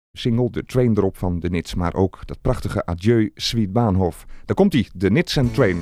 single, de Train erop van de Nits, maar ook dat prachtige Adieu Sweet Bahnhof. Daar komt hij, de Nits and Train.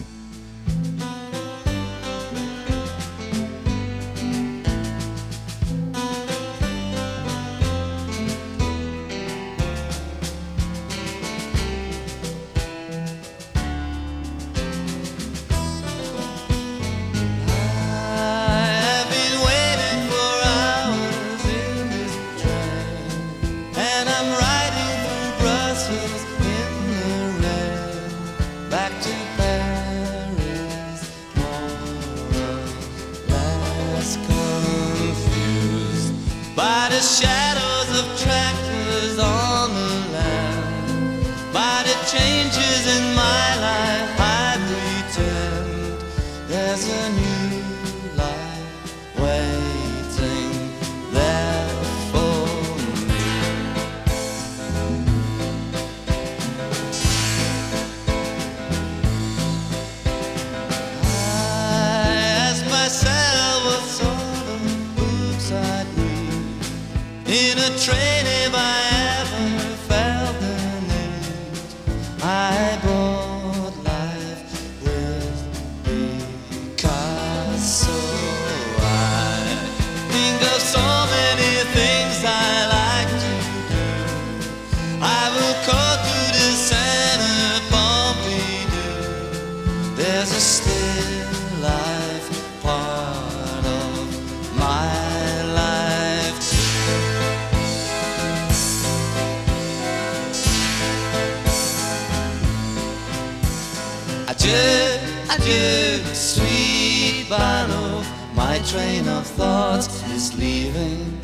Adieu, sweet Bahnhof, my train of thoughts is leaving.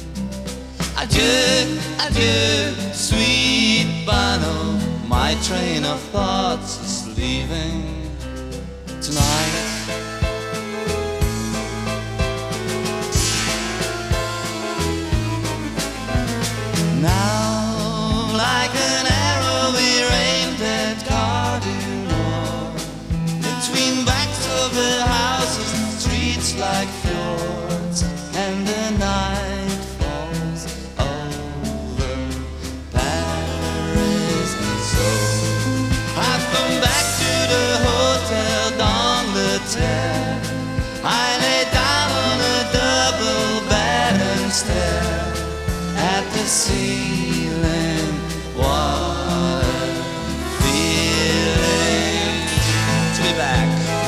Adieu, adieu, sweet Bahnhof, my train of thoughts is leaving tonight. Now, like an arrow we aimed at Cardinal, between backs of the houses, streets like fjords, and the night falls over Paris. So I've come back to the Hotel d'Angleterre. I lay down on a double bed and stare at the ceiling. What a feeling to be back.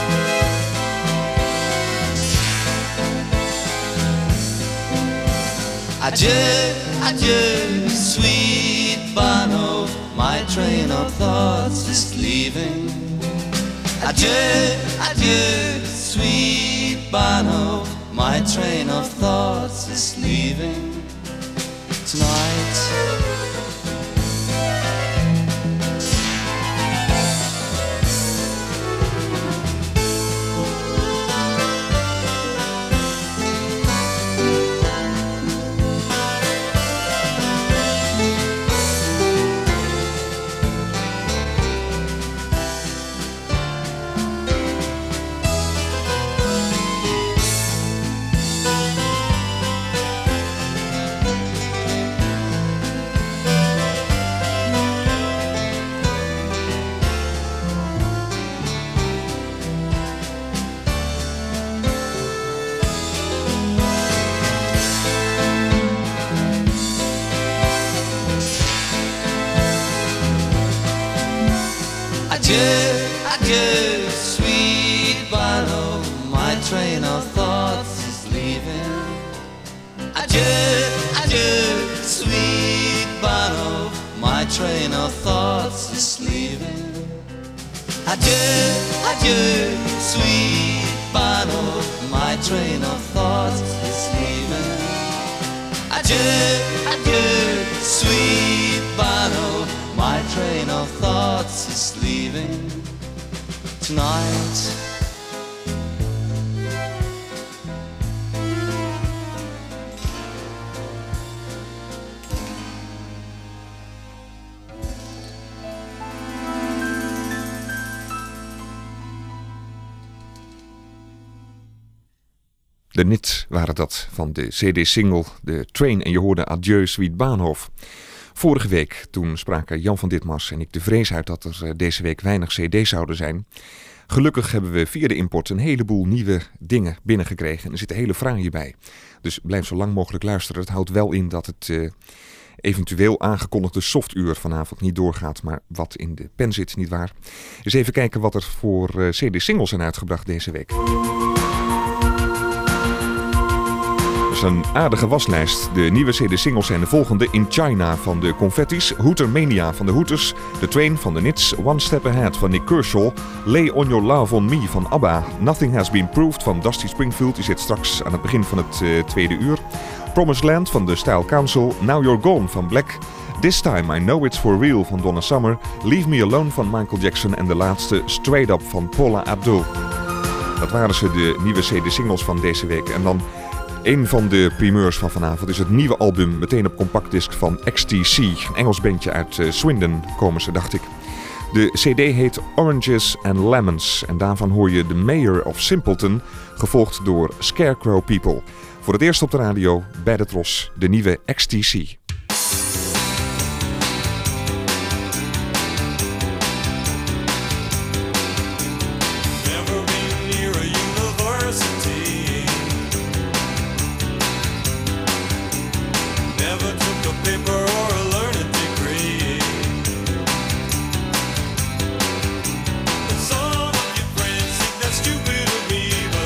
Adieu, adieu, sweet Bahnhof, my train of thoughts is leaving. Adieu, adieu, sweet Bahnhof, my train of thoughts is leaving tonight. Adieu, adieu, sweet Bahnhof, my train of thoughts is leaving. Adieu, adieu, sweet Bahnhof, my train of thoughts is leaving. Adieu, adieu, sweet Bahnhof, my train of thoughts is leaving. Adieu, adieu, sweet Bahnhof, my train of thoughts is leaving tonight. De Nits waren dat van de CD-single The Train en je hoorde Adieu Sweet Bahnhof. Vorige week, toen spraken Jan van Ditmars en ik de vrees uit dat er deze week weinig cd's zouden zijn. Gelukkig hebben we via de import een heleboel nieuwe dingen binnengekregen en er zitten hele fraaie bij. Dus blijf zo lang mogelijk luisteren. Het houdt wel in dat het eventueel aangekondigde softuur vanavond niet doorgaat, maar wat in de pen zit, nietwaar. Eens even kijken wat er voor cd-singles zijn uitgebracht deze week. Dat is een aardige waslijst. De nieuwe cd-singles zijn de volgende: In China van de Confettis, Hootermania van de Hooters, The Train van de Nits, One Step Ahead van Nick Kershaw, Lay On Your Love On Me van ABBA, Nothing Has Been Proved van Dusty Springfield, die zit straks aan het begin van het tweede uur, Promised Land van de Style Council, Now You're Gone van Black, This Time I Know It's For Real van Donna Summer, Leave Me Alone van Michael Jackson en de laatste Straight Up van Paula Abdul. Dat waren ze, de nieuwe cd-singles van deze week. En dan een van de primeurs van vanavond is het nieuwe album, meteen op compactdisc, van XTC. Een Engels bandje uit Swindon komen ze, dacht ik. De cd heet Oranges and Lemons en daarvan hoor je The Mayor of Simpleton, gevolgd door Scarecrow People. Voor het eerst op de radio, bij de Tros, de nieuwe XTC.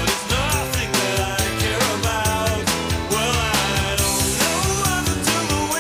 Well, I don't know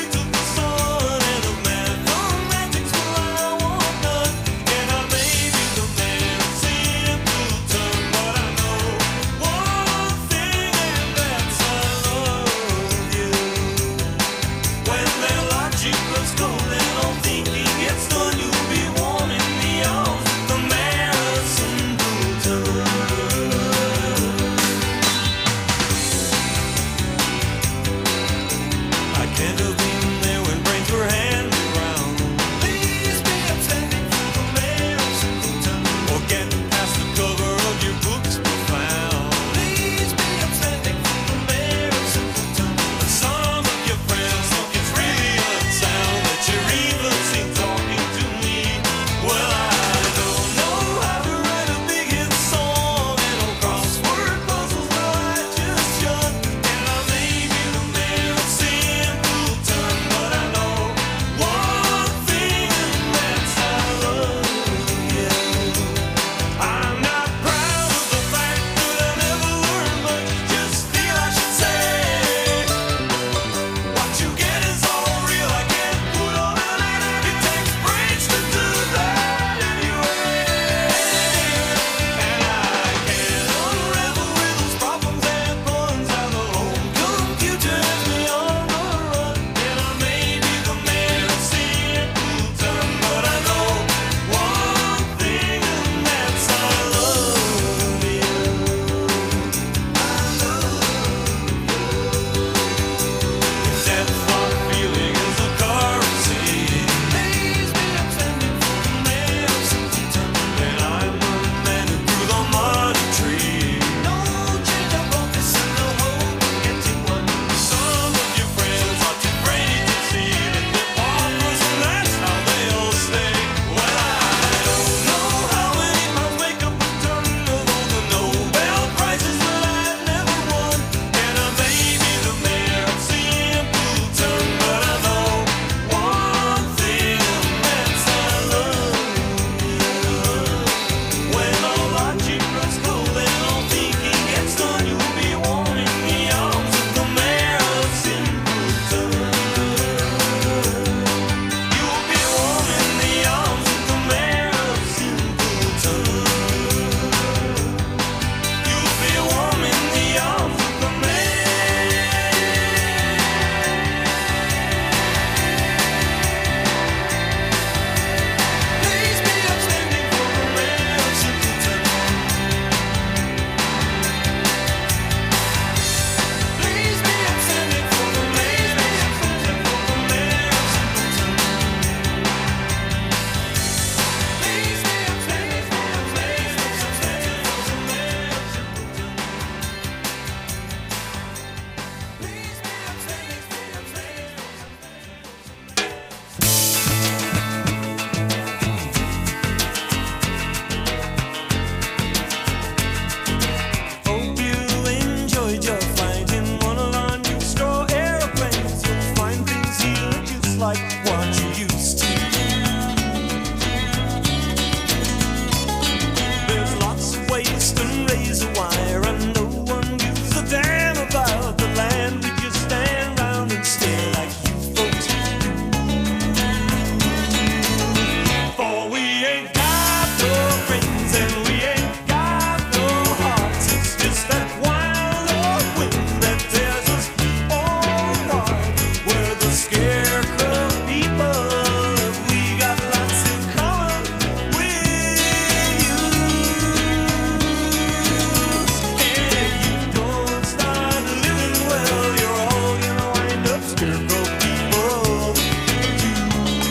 like what you used to. There's lots of waste and razor wire, and no one gives a damn about the land. We just stand round and stare like you folks do. For we ain't got no friends and we ain't got no hearts. It's just that wild old wind that tears us all apart. We're the scarecrow people. We got lots in common with you. And if you don't start living well, you're all gonna wind up scarecrow people too.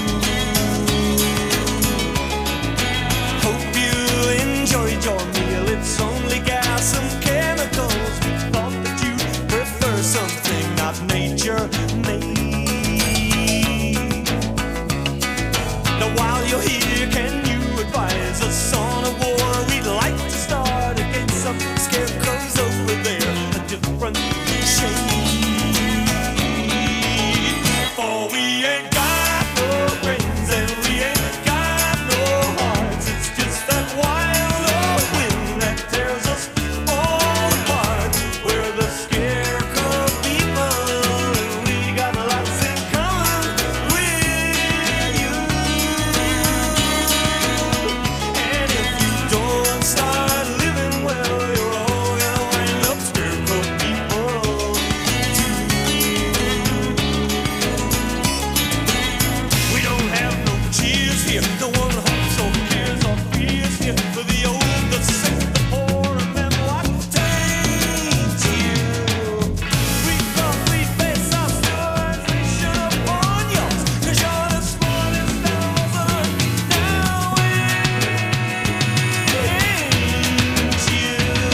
Hope you enjoyed your meal. It's only gas and chemicals. We thought that you'd prefer something not nature-made. Now while you're here, can you advise us on a war we'd like to start against some scarecrows over there, a different shade? For we ain't got no friends and we ain't got no hearts. It's just that wild old wind that tears us all apart. We're the scarecrow people and we got lots in common with you. And if you don't start living well, you're all gonna wind up scarecrow people too. We don't have no cheers here, no one hopes or cares or fears here for the old, the sick, the poor, and them what taint you. We thought we'd base our civilization upon yours, 'cause you're the smartest animals on now, ain't you?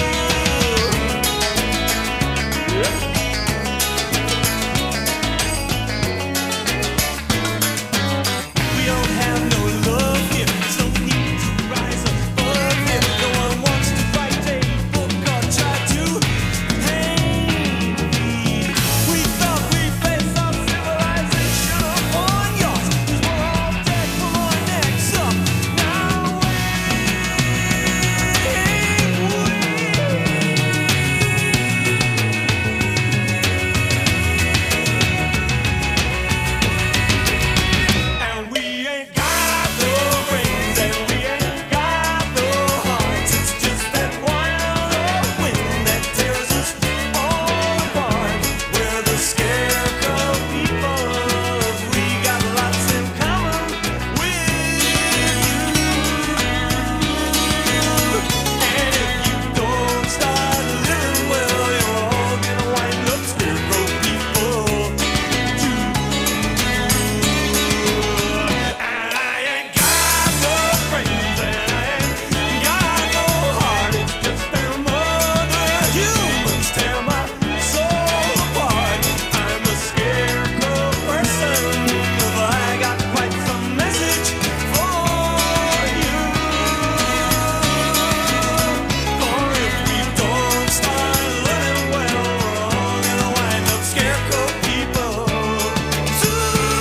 We don't have no love here, there's no need to rise above here. No one wants to write a book or try to paint me. We thought we'd base our civilization upon yours, 'cause we're all dead from our necks up. Now and we ain't got no friends and we ain't got no hearts. It's just that wild old wind that tears us all apart. We're the scarecrow people. We got lots in common with you. And if you don't start living well, you're all gonna wind up scarecrow people too. And I ain't got no friends and I ain't got no heart. It's just them other humans tear my soul apart. I'm a scarecrow person, but I got quite some message for you. For if we don't start living well, we're all gonna wind up scarecrow people too.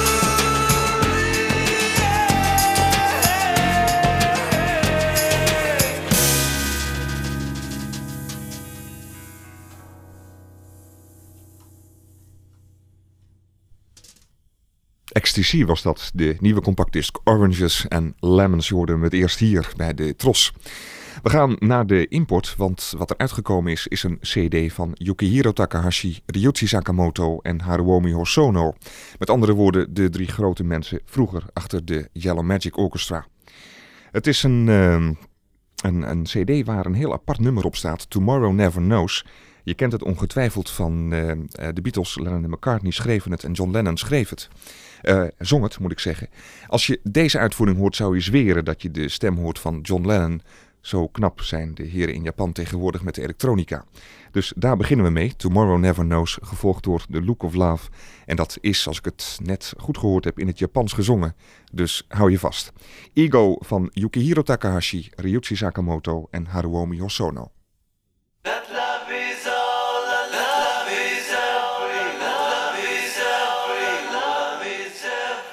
XTC was dat, de nieuwe compactdisc Oranges and Lemons. Je hoorde hem het eerst hier bij de Tros. We gaan naar de import, want wat er uitgekomen is een cd van Yukihiro Takahashi, Ryuichi Sakamoto en Haruomi Hosono. Met andere woorden, de 3 grote mensen vroeger achter de Yellow Magic Orchestra. Het is een cd waar een heel apart nummer op staat, Tomorrow Never Knows. Je kent het ongetwijfeld van de Beatles. Lennon en McCartney schreven het en John Lennon schreef het. Zong het, moet ik zeggen. Als je deze uitvoering hoort, zou je zweren dat je de stem hoort van John Lennon. Zo knap zijn de heren in Japan tegenwoordig met de elektronica. Dus daar beginnen we mee. Tomorrow Never Knows, gevolgd door The Look of Love. En dat is, als ik het net goed gehoord heb, in het Japans gezongen. Dus hou je vast. Ego van Yukihiro Takahashi, Ryuichi Sakamoto en Haruomi Hosono. That love is all, that love is every, love is every, love is every.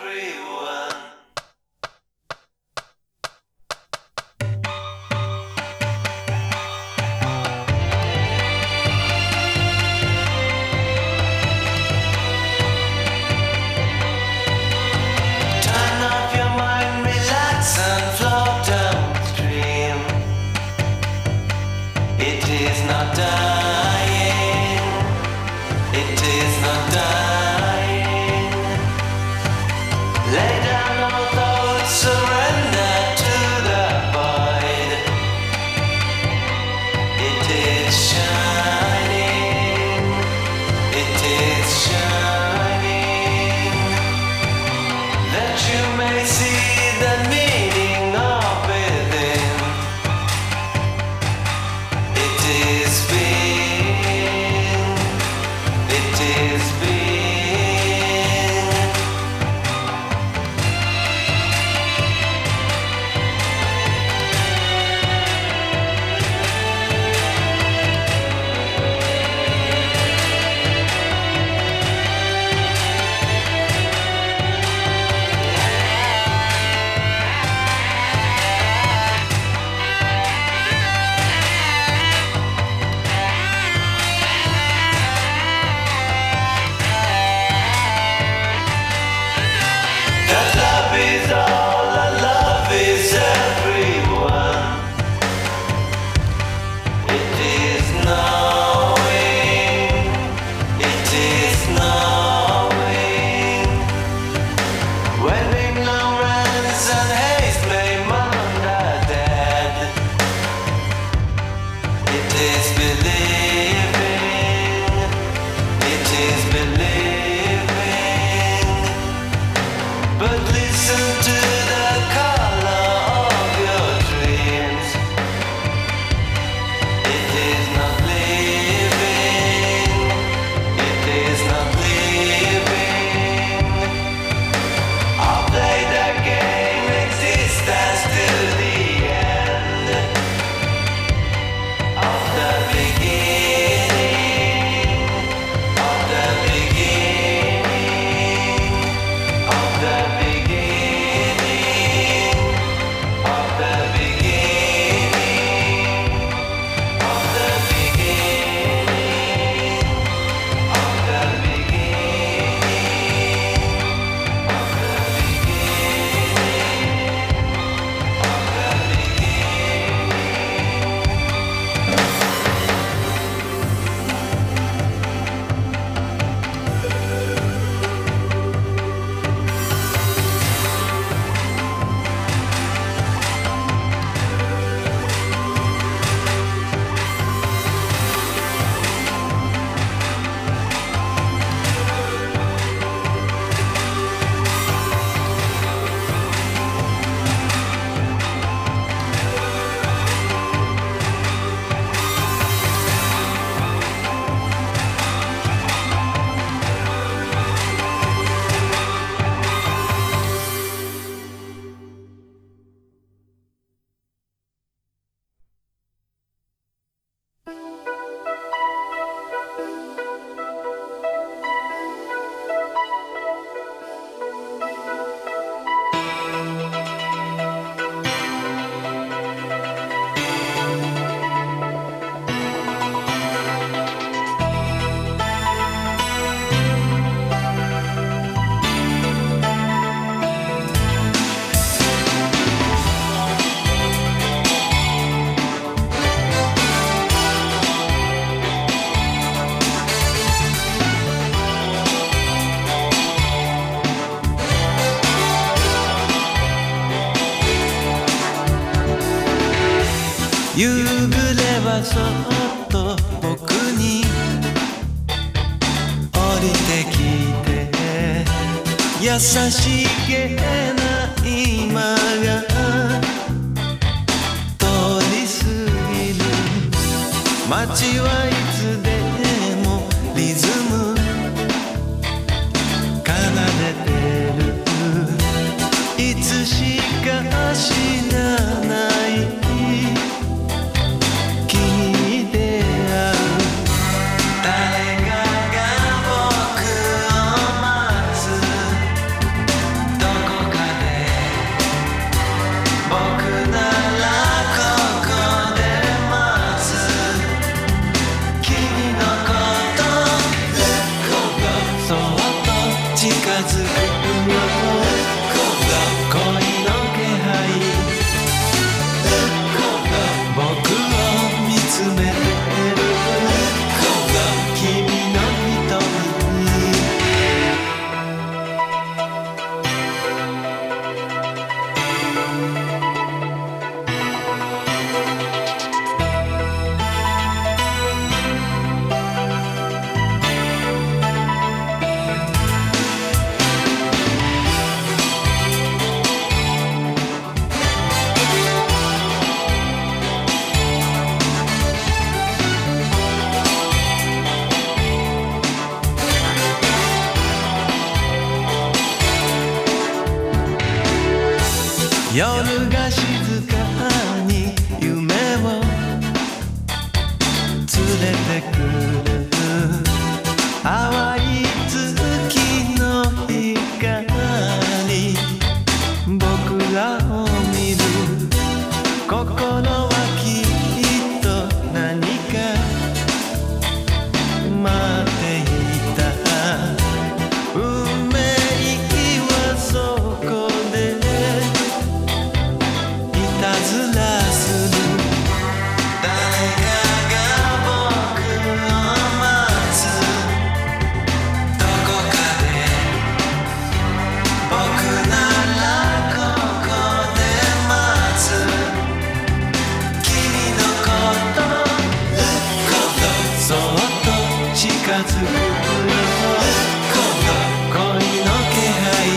our thoughts surrender to the void. It is shining, it is shining, that you may see the meaning of within. It is being, it is being. That love is all, that love is everyone. It is knowing, it is knowing. When ignorance and hate blame on the dead, it is believing, it is believing. But listen to the color of your dreams. It is not living, it is not living. I'll play the game, existence till the end of the beginning, of the beginning, of the beginning, of the beginning, of the beginning, of the夕暮れはそっと僕に降りてきて、優しげな今が通り過ぎる。街はいつでもリズム奏でてる。いつしか知らない君に出会う。誰かが僕を待つ。どこかで僕ならここで待つ。君のことそっと近づくよ。恋の気配夜が静かに夢を連れてくる淡い月の光僕らを見る心はきっと何か待っていた運命はそこでいたずらする誰かが僕を待つどこかで僕ならここで待つ君のことそっと近づくよ恋の気配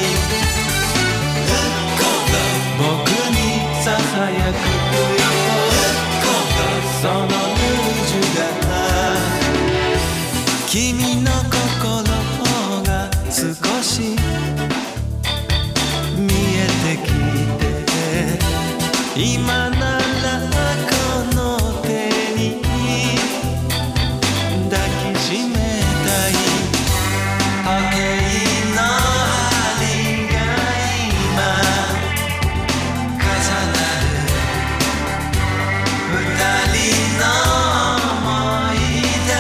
僕にささやくよそのルージュが君の心が少し見えてきて今ならこの手に抱きしめたい時計の針が今重なる二人の想いだ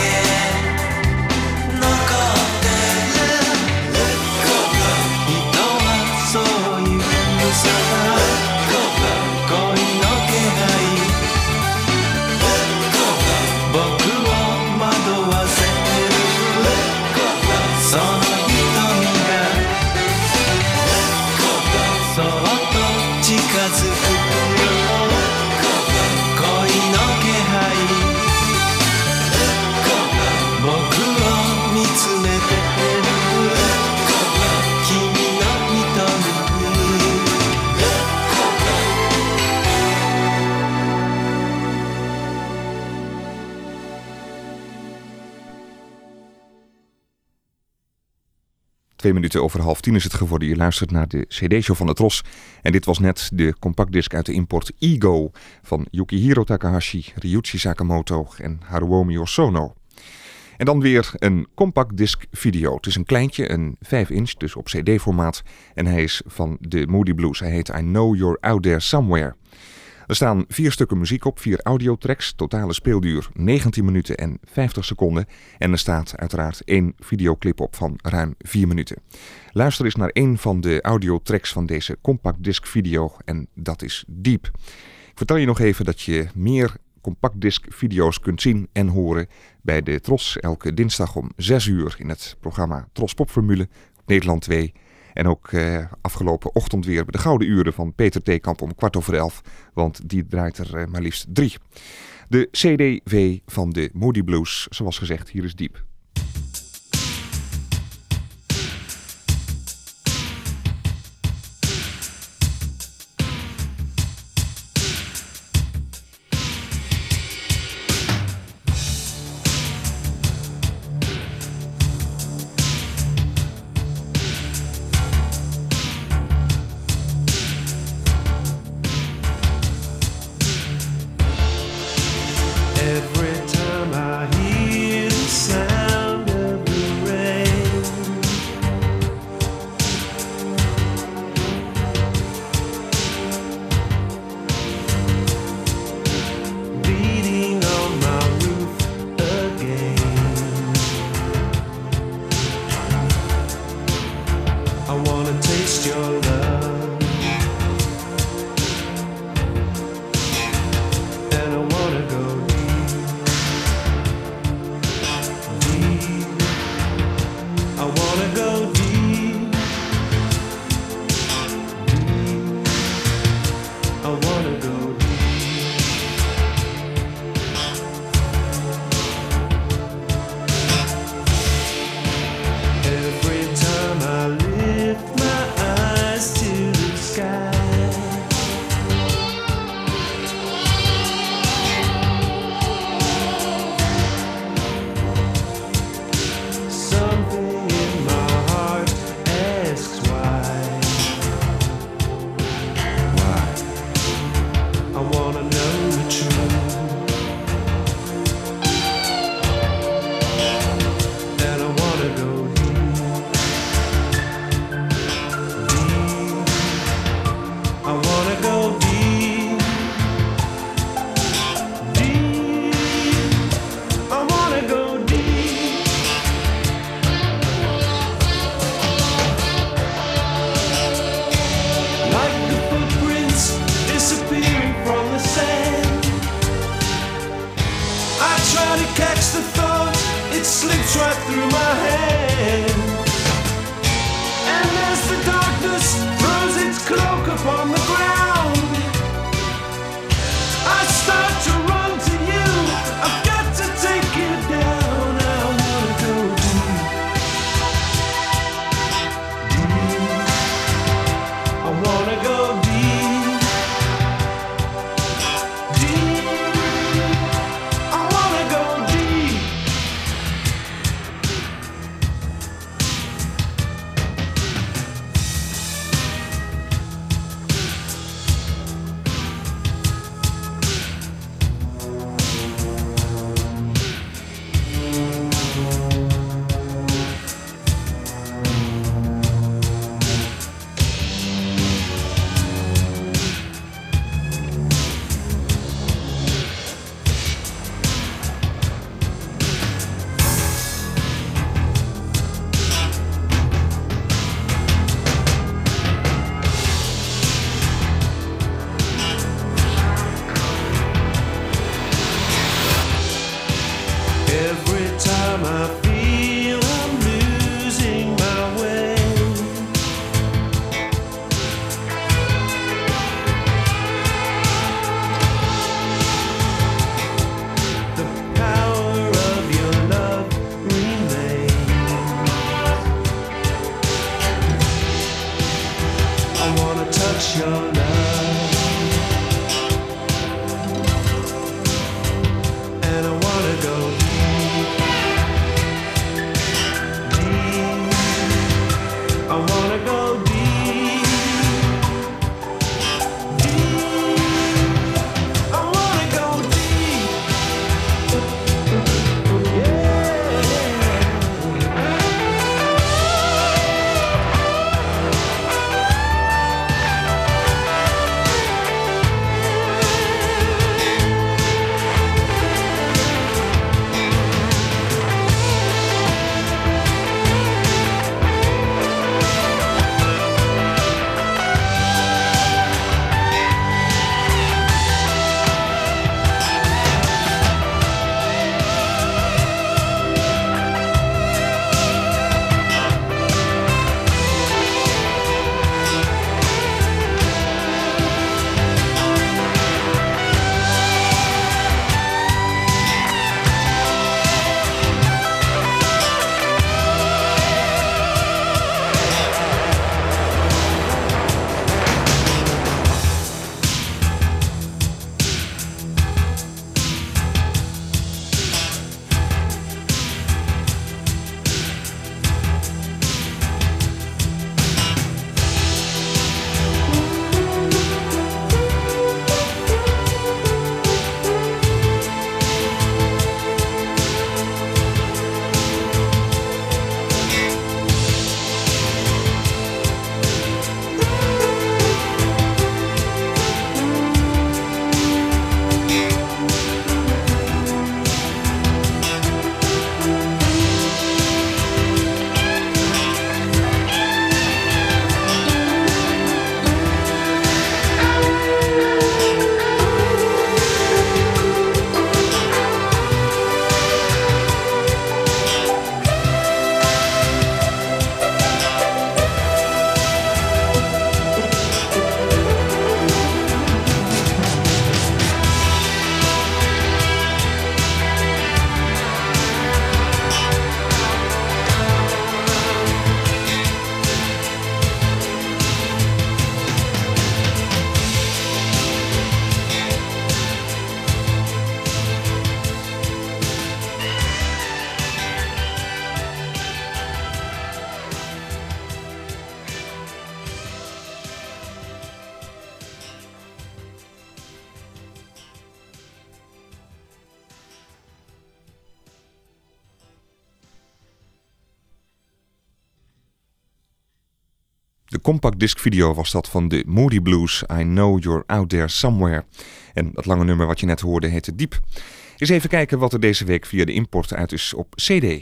け残ってる人はそういうさ恋の気配僕を惑わせるその瞳がそっと近づく恋の気配僕を見つめてる君の瞳 Twee minuten over 9:30 is het geworden. Je luistert naar de CD-show van de Tros. En dit was net de compactdisc uit de import Ego van Yukihiro Takahashi, Ryuichi Sakamoto en Haruomi Hosono. En dan weer een compactdisc video. Het is een kleintje, een 5-inch, dus op CD-formaat. En hij is van de Moody Blues. Hij heet I Know You're Out There Somewhere. Er staan 4 stukken muziek op, 4 audiotracks. Totale speelduur 19 minuten en 50 seconden. En er staat uiteraard 1 videoclip op van ruim 4 minuten. Luister eens naar 1 van de audiotracks van deze compactdisc video. En dat is Deep. Ik vertel je nog even dat je meer compactdisc video's kunt zien en horen bij de Tros elke dinsdag om 6 uur in het programma Tros Popformule op Nederland 2. En ook afgelopen ochtend weer bij de Gouden Uren van Peter Theekamp om 11:15. Want die draait er maar liefst 3. De CD-V van de Moody Blues, zoals gezegd, hier is Deep. Every time I hear the sound touch your love, and I wanna go deep, deep. I wanna go deep, deep. I wanna go deep, yeah. De compact disc video was dat van de Moody Blues, I Know You're Out There Somewhere. En dat lange nummer wat je net hoorde heette Diep. Eens even kijken wat er deze week via de import uit is op CD.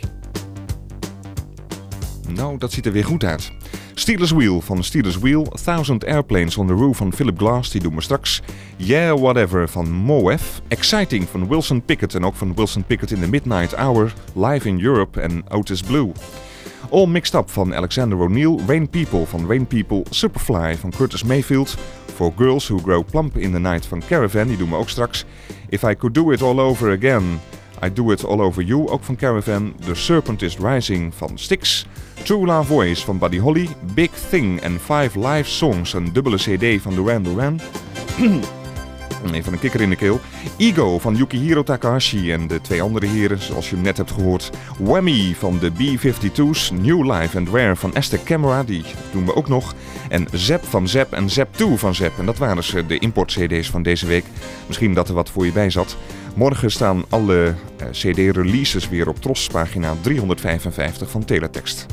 Nou, dat ziet er weer goed uit. Steelers Wheel van Steelers Wheel, 1000 Airplanes on the Roof van Philip Glass, die doen we straks. Yeah Whatever van Moef, Exciting van Wilson Pickett en ook van Wilson Pickett in the Midnight Hour, Live in Europe en Otis Blue. All Mixed Up van Alexander O'Neill, Rain People van Rain People, Superfly van Curtis Mayfield, For Girls Who Grow Plump in the Night van Caravan, die doen we ook straks. If I Could Do It All Over Again, I Do It All Over You, ook van Caravan, The Serpent Is Rising van Styx, True Love Voice van Buddy Holly, Big Thing en 5 Live Songs, een dubbele CD van Duran Duran. Even een kikker in de keel. Ego van Yukihiro Takahashi en de twee andere heren, zoals je hem net hebt gehoord. Whammy van de B-52's. New Life and Rare van Aztec Camera, die doen we ook nog. En Zep van Zep en Zep 2 van Zep. En dat waren dus de import-cd's van deze week. Misschien dat er wat voor je bij zat. Morgen staan alle cd-releases weer op Tros, pagina 355 van Teletext.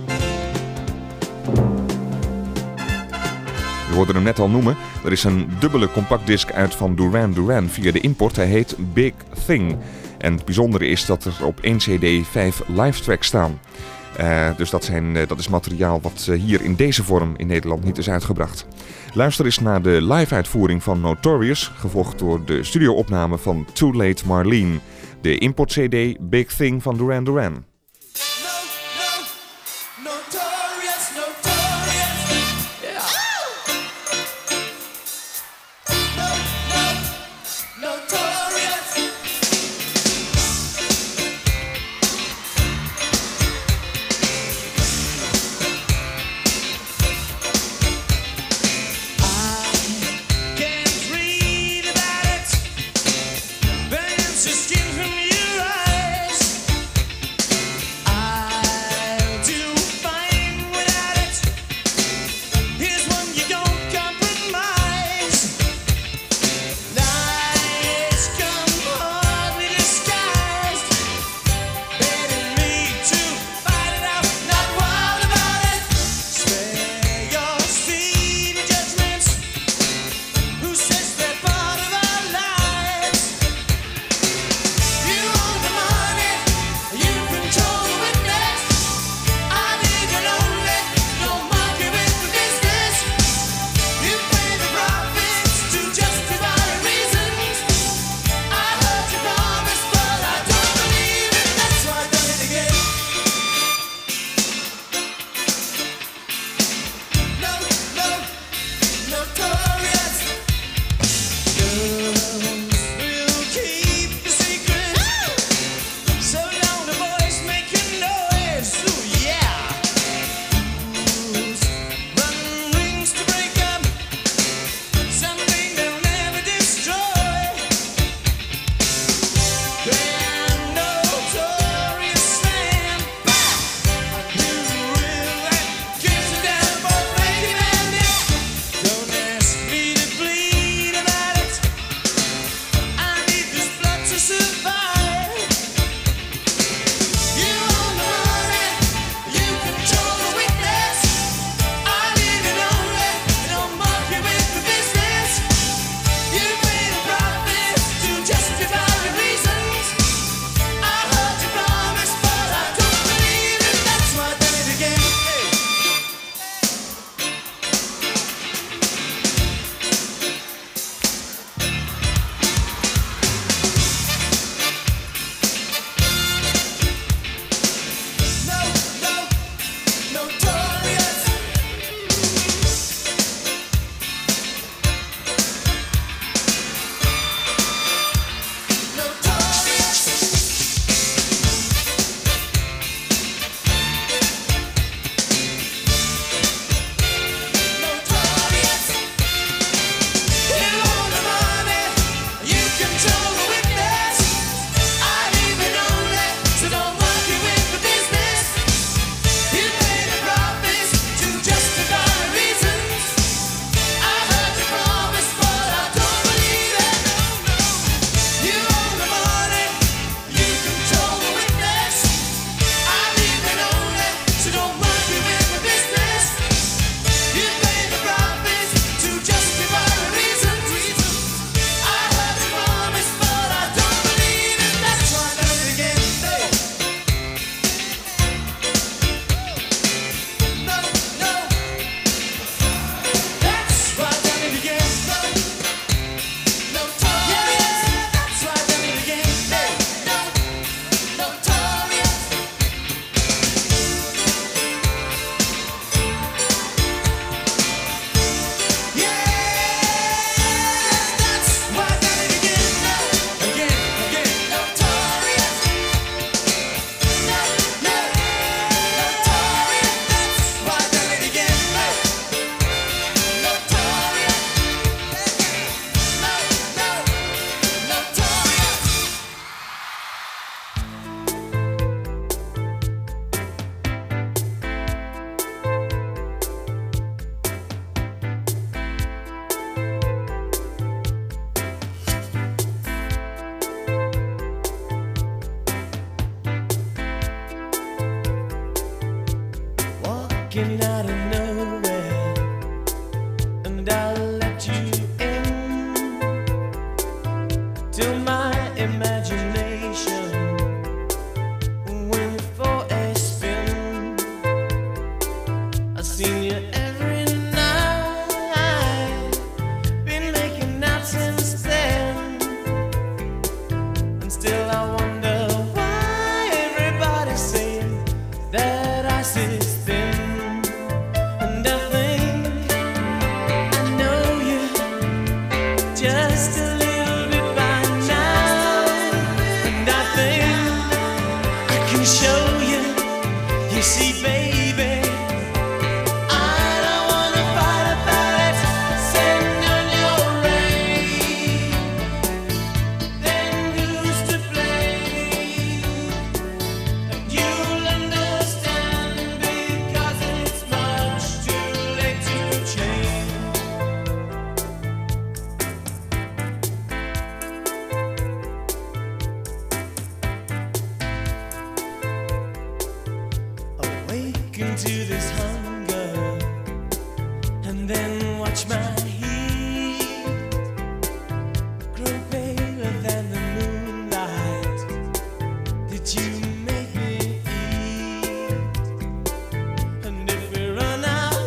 We hoorden hem net al noemen. Er is een dubbele compactdisc uit van Duran Duran via de import. Hij heet Big Thing. En het bijzondere is dat er op 1 cd 5 live tracks staan. Dus dat is materiaal wat hier in deze vorm in Nederland niet is uitgebracht. Luister eens naar de live uitvoering van Notorious, gevolgd door de studioopname van Too Late Marlene. De import cd Big Thing van Duran Duran. I walking out of nowhere, and I'll let you in till my imagination went for a spin. I've seen you every night, been making out since then, and still I wonder why everybody's saying that ice is thin. And I think I know you just a little bit by now, and I think I can show you. You see, baby, I don't wanna fight about it. Send on your rain, then who's to blame? And you'll understand because it's much too late to change. Awaken to this hunger, and then watch my heat grow paler than the moonlight. Did you make me eat? And if we run our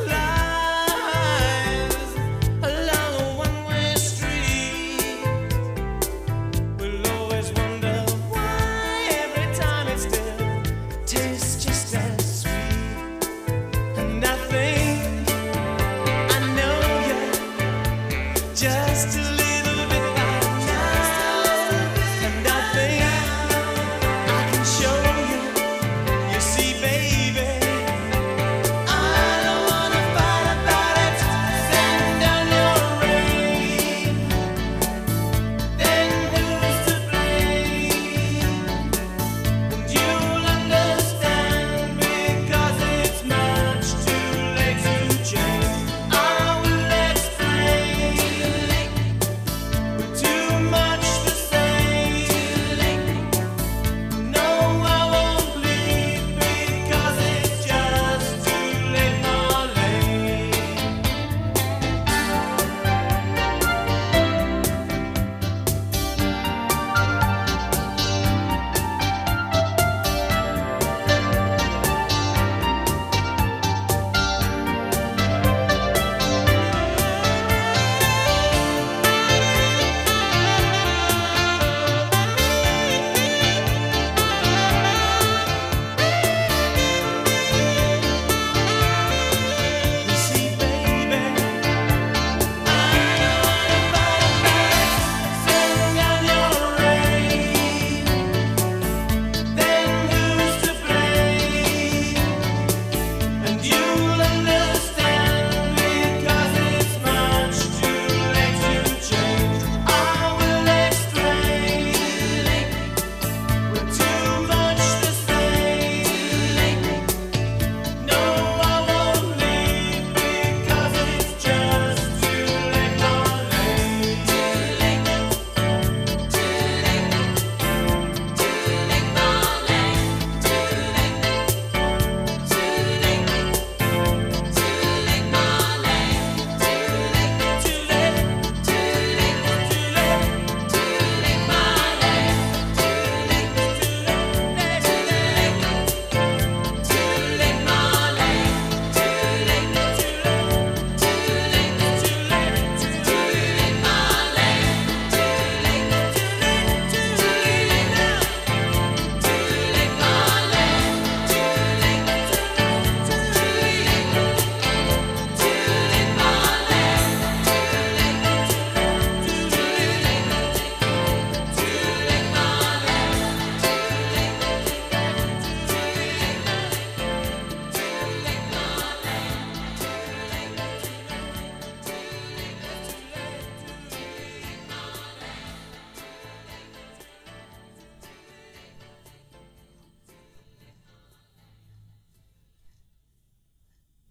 lives along a one-way street, we'll always wonder why every time it still tastes just as sweet. And I think I know you just a little bit by now, and I think I can show you. You see, baby, I don't wanna fight about it. Send down your rain, then who's to blame? And you'll understand because it's much too late to change. I will explain.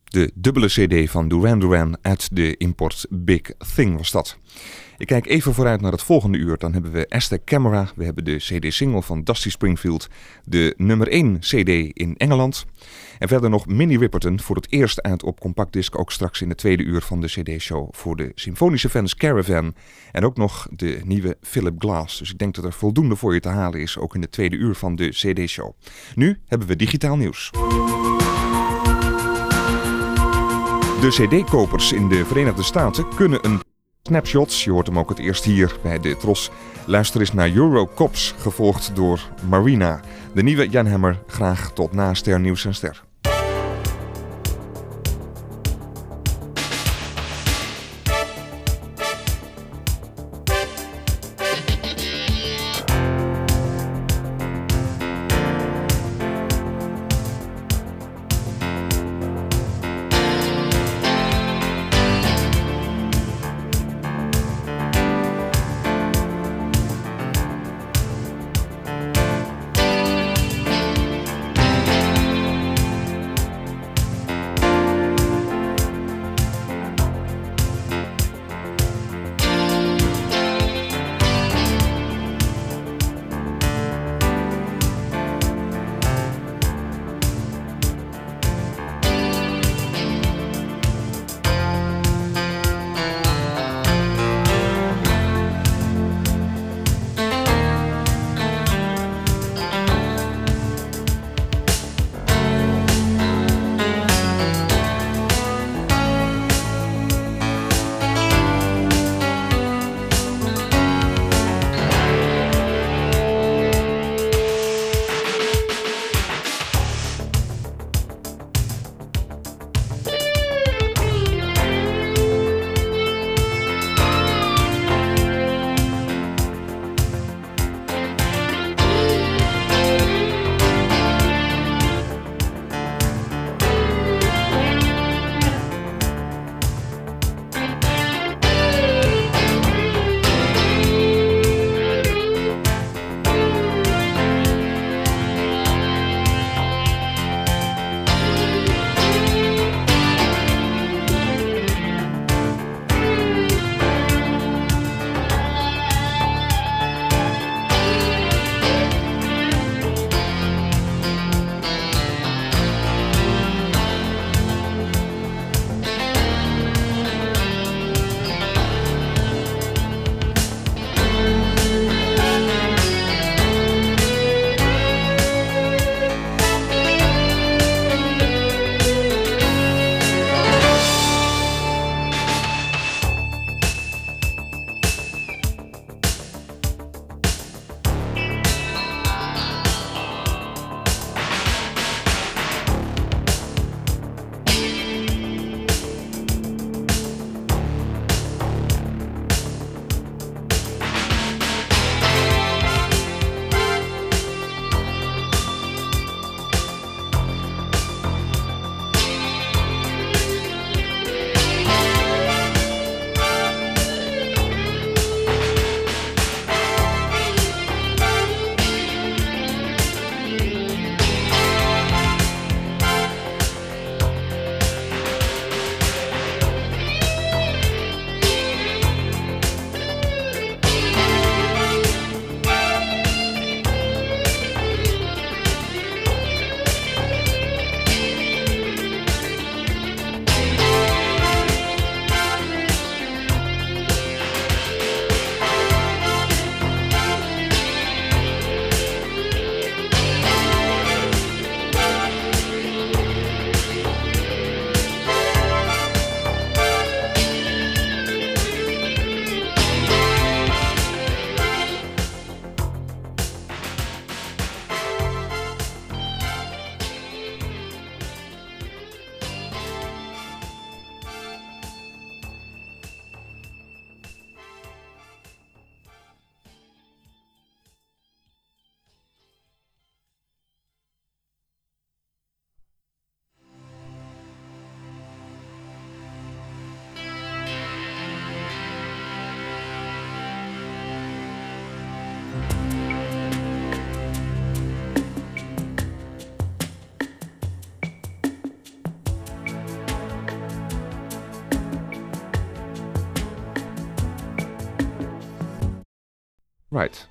De dubbele cd van Duran Duran uit de import Big Thing was dat. Ik kijk even vooruit naar het volgende uur. Dan hebben we Aztec Camera. We hebben de cd-single van Dusty Springfield. De nummer 1 cd in Engeland. En verder nog Minnie Riperton. Voor het eerst uit op compactdisc. Ook straks in het tweede uur van de cd-show. Voor de symfonische fans Caravan. En ook nog de nieuwe Philip Glass. Dus ik denk dat er voldoende voor je te halen is. Ook in het tweede uur van de cd-show. Nu hebben we digitaal nieuws. De cd-kopers in de Verenigde Staten kunnen een snapshots, je hoort hem ook het eerst hier bij de Tros. Luister eens naar Eurocops, gevolgd door Marina. De nieuwe Jan Hammer, graag tot na Ster Nieuws en Ster. Right.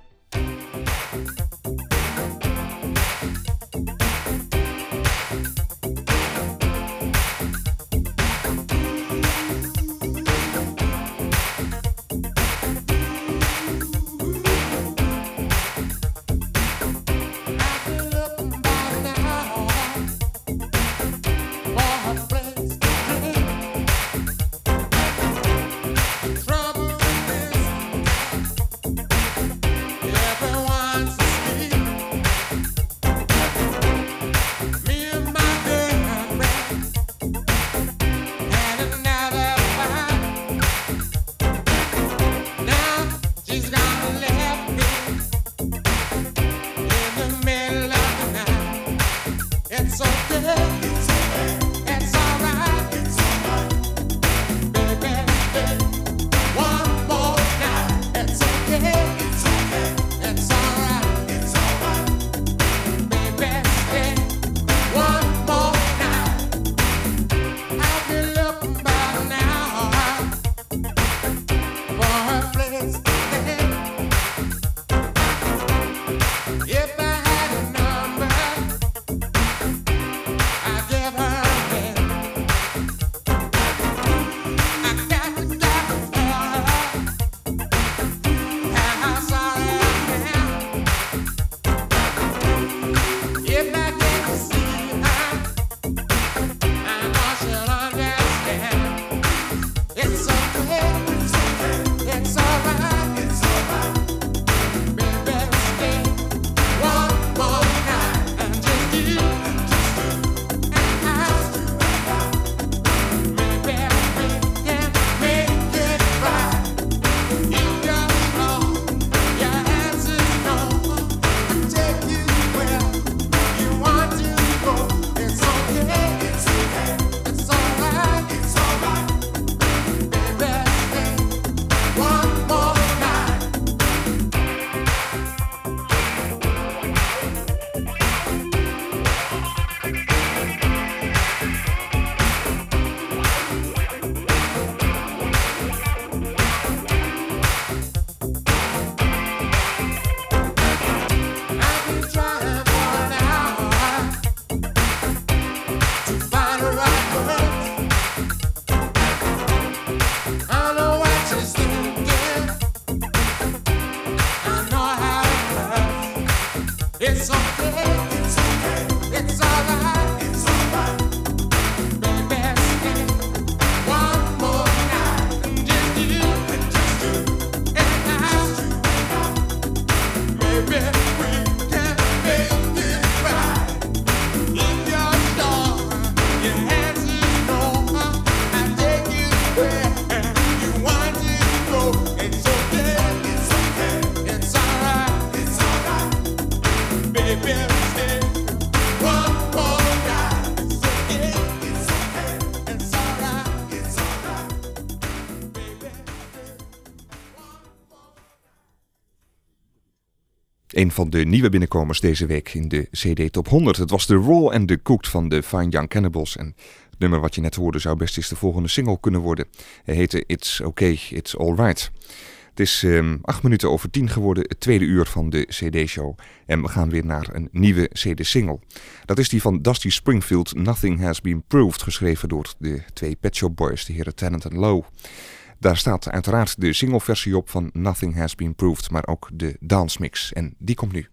Een van de nieuwe binnenkomers deze week in de CD Top 100. Het was de Raw and the Cooked van de Fine Young Cannibals. En het nummer wat je net hoorde zou best eens de volgende single kunnen worden. Hij heette It's Okay, It's Alright. Het is 8 minuten over 10 geworden, het tweede uur van de CD-show. En we gaan weer naar een nieuwe CD-single. Dat is die van Dusty Springfield, Nothing Has Been Proved, geschreven door de 2 Pet Shop Boys, de heren Tennant en Lowe. Daar staat uiteraard de singleversie op van Nothing Has Been Proved, maar ook de dance mix. En die komt nu.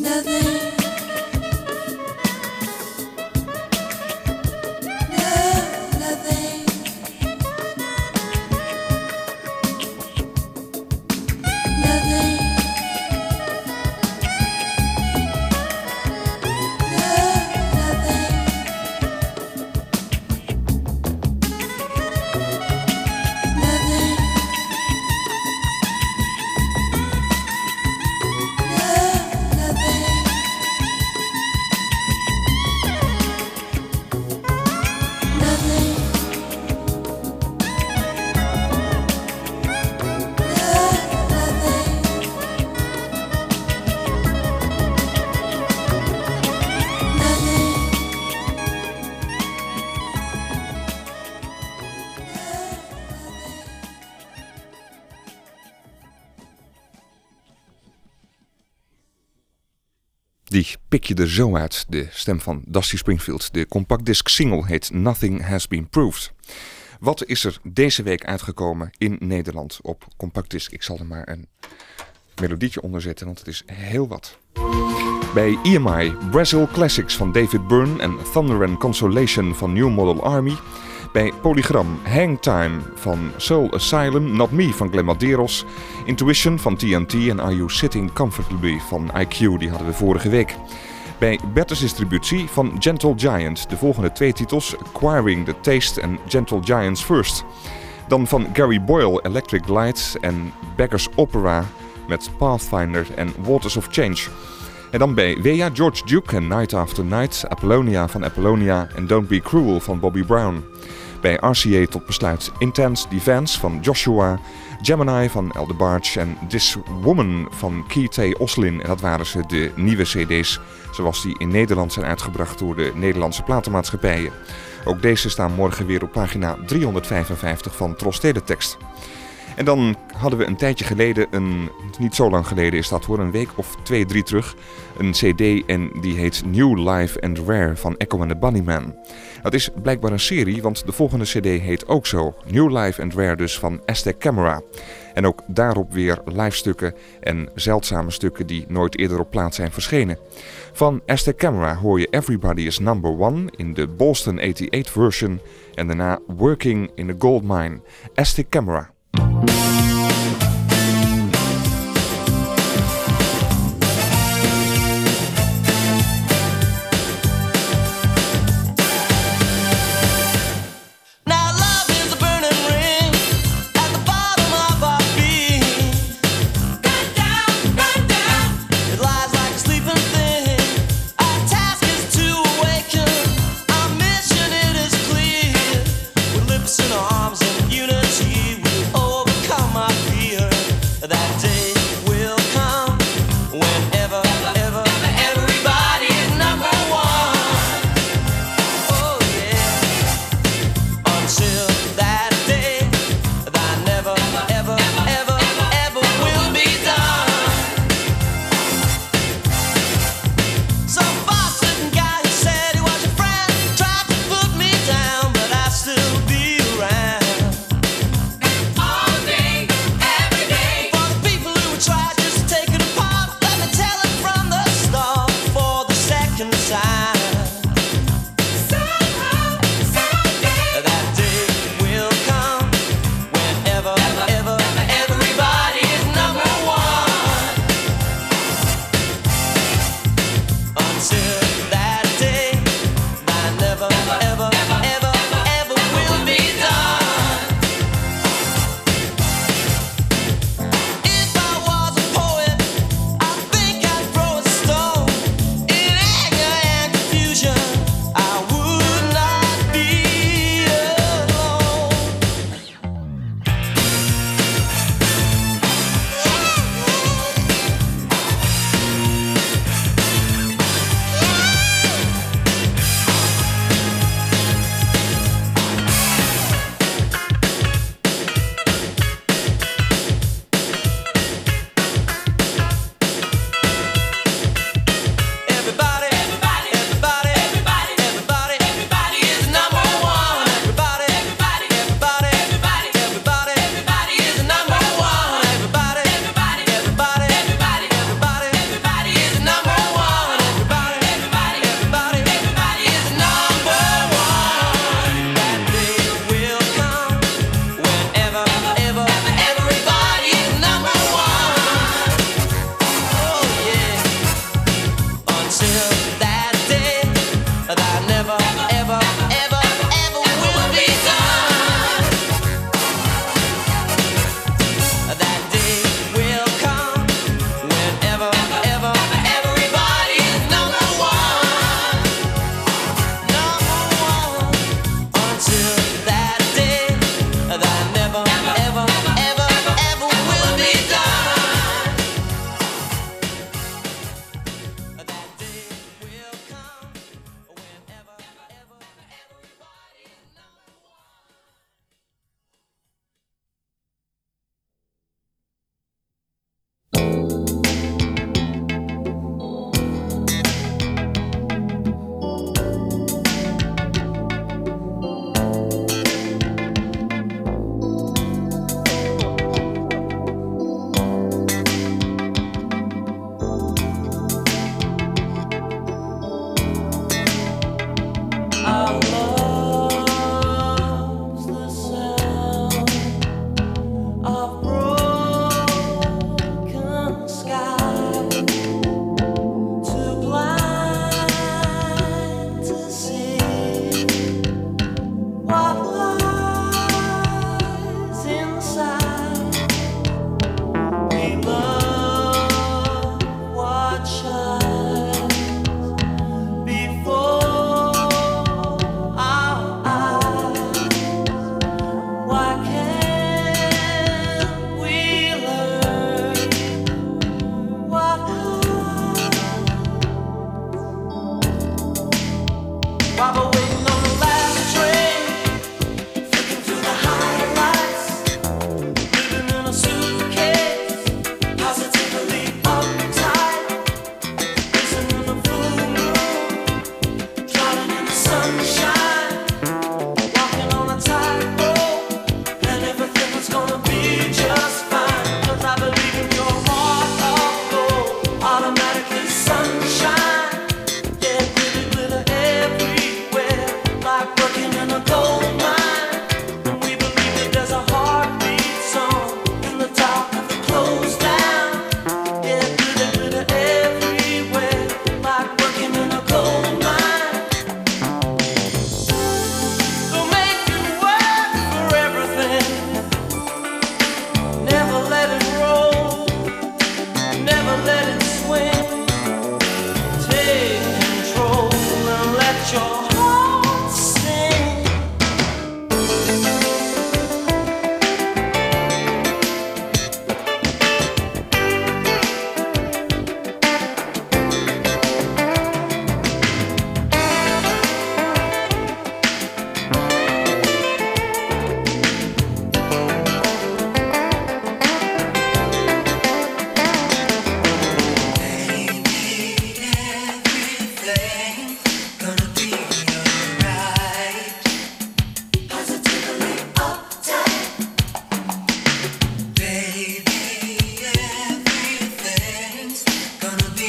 Die pik je er zo uit, de stem van Dusty Springfield. De compactdisc single heet Nothing Has Been Proved. Wat is er deze week uitgekomen in Nederland op compactdisc? Ik zal er maar een melodietje onder zetten, want het is heel wat. Bij EMI, Brazil Classics van David Byrne en Thunder and Consolation van New Model Army. Bij Polygram, Hangtime van Soul Asylum, Not Me van Glenn Medeiros. Intuition van TNT en Are You Sitting Comfortably van IQ, die hadden we vorige week. Bij Bertus Distributie van Gentle Giant, de volgende twee titels, Acquiring the Taste en Gentle Giants First. Dan van Gary Boyle, Electric Light en Beggar's Opera met Pathfinder en Waters of Change. En dan bij Wea, George Duke en Night After Night, Apollonia van Apollonia en Don't Be Cruel van Bobby Brown. Bij RCA tot besluit Intense Defense van Joshua, Gemini van El DeBarge en This Woman van Keith Oslin. En dat waren ze, de nieuwe cd's zoals die in Nederland zijn uitgebracht door de Nederlandse platenmaatschappijen. Ook deze staan morgen weer op pagina 355 van Tros Teletext. En dan hadden we een tijdje geleden, niet zo lang geleden is dat hoor, een week of 2, 3 terug, een cd en die heet New Live and Rare van Echo and the Bunnymen. Dat is blijkbaar een serie, want de volgende cd heet ook zo, New Live and Rare dus van Aztec Camera. En ook daarop weer live stukken en zeldzame stukken die nooit eerder op plaat zijn verschenen. Van Aztec Camera hoor je Everybody is Number One in de Boston 88 version en daarna Working in a Gold Mine. Aztec Camera. Arms and unity, we overcome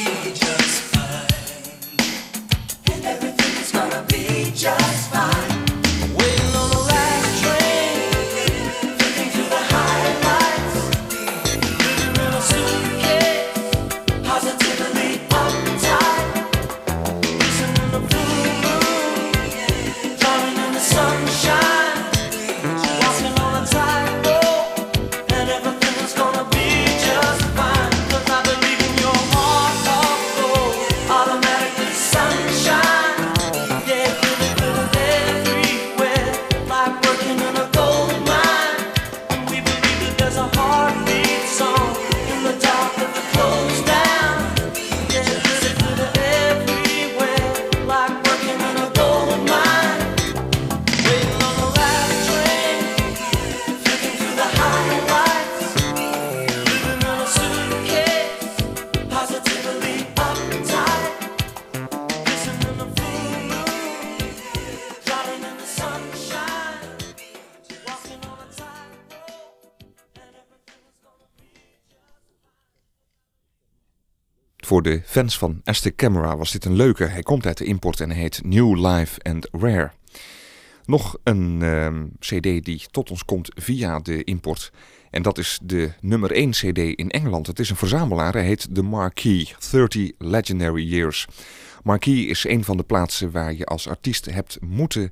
Voor de fans van Aztec Camera was dit een leuke. Hij komt uit de import en hij heet New Live and Rare. Nog een cd die tot ons komt via de import. En dat is de nummer 1 cd in Engeland. Het is een verzamelaar. Hij heet The Marquee, 30 Legendary Years. Marquee is een van de plaatsen waar je als artiest hebt moeten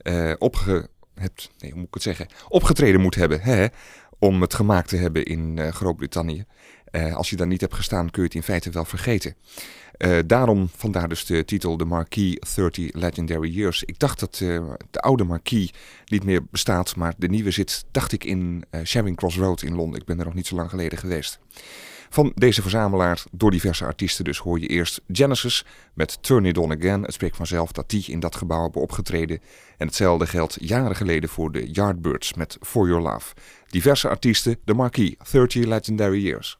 opgetreden moet hebben. Hè, om het gemaakt te hebben in Groot-Brittannië. Als je daar niet hebt gestaan kun je het in feite wel vergeten. Vandaar dus de titel The Marquee 30 Legendary Years. Ik dacht dat de oude Marquee niet meer bestaat, maar de nieuwe zit, dacht ik, in Charing Cross Road in Londen. Ik ben er nog niet zo lang geleden geweest. Van deze verzamelaar, door diverse artiesten dus, hoor je eerst Genesis met Turn It On Again. Het spreekt vanzelf dat die in dat gebouw hebben opgetreden. En hetzelfde geldt jaren geleden voor de Yardbirds met For Your Love. Diverse artiesten, The Marquee 30 Legendary Years.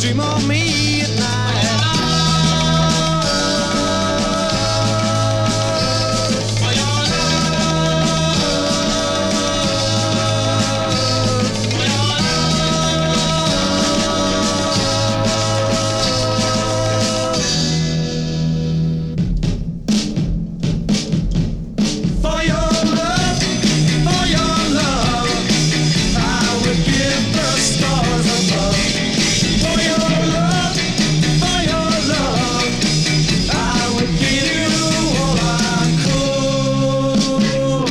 dream of me at night. For your love, I would give the stars above. For your love, I would give you all I could.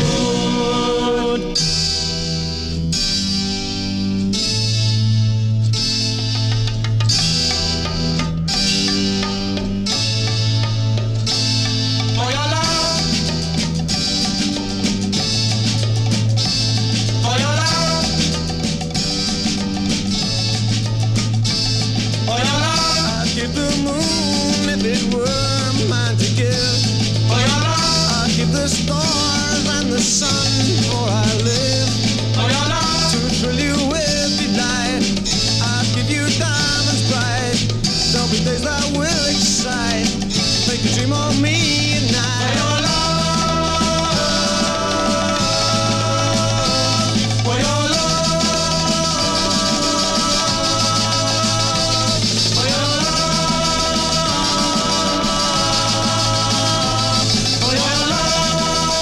For your love, for your love, for your love, I'd give the moon if it were mine to give. For your love, I'd give the stars and the sun before I live. For your love, to thrill you with delight, I'd give you diamonds bright. There'll be days that will excite, make you dream of me at night. For your love, for your love, for your love, for your love.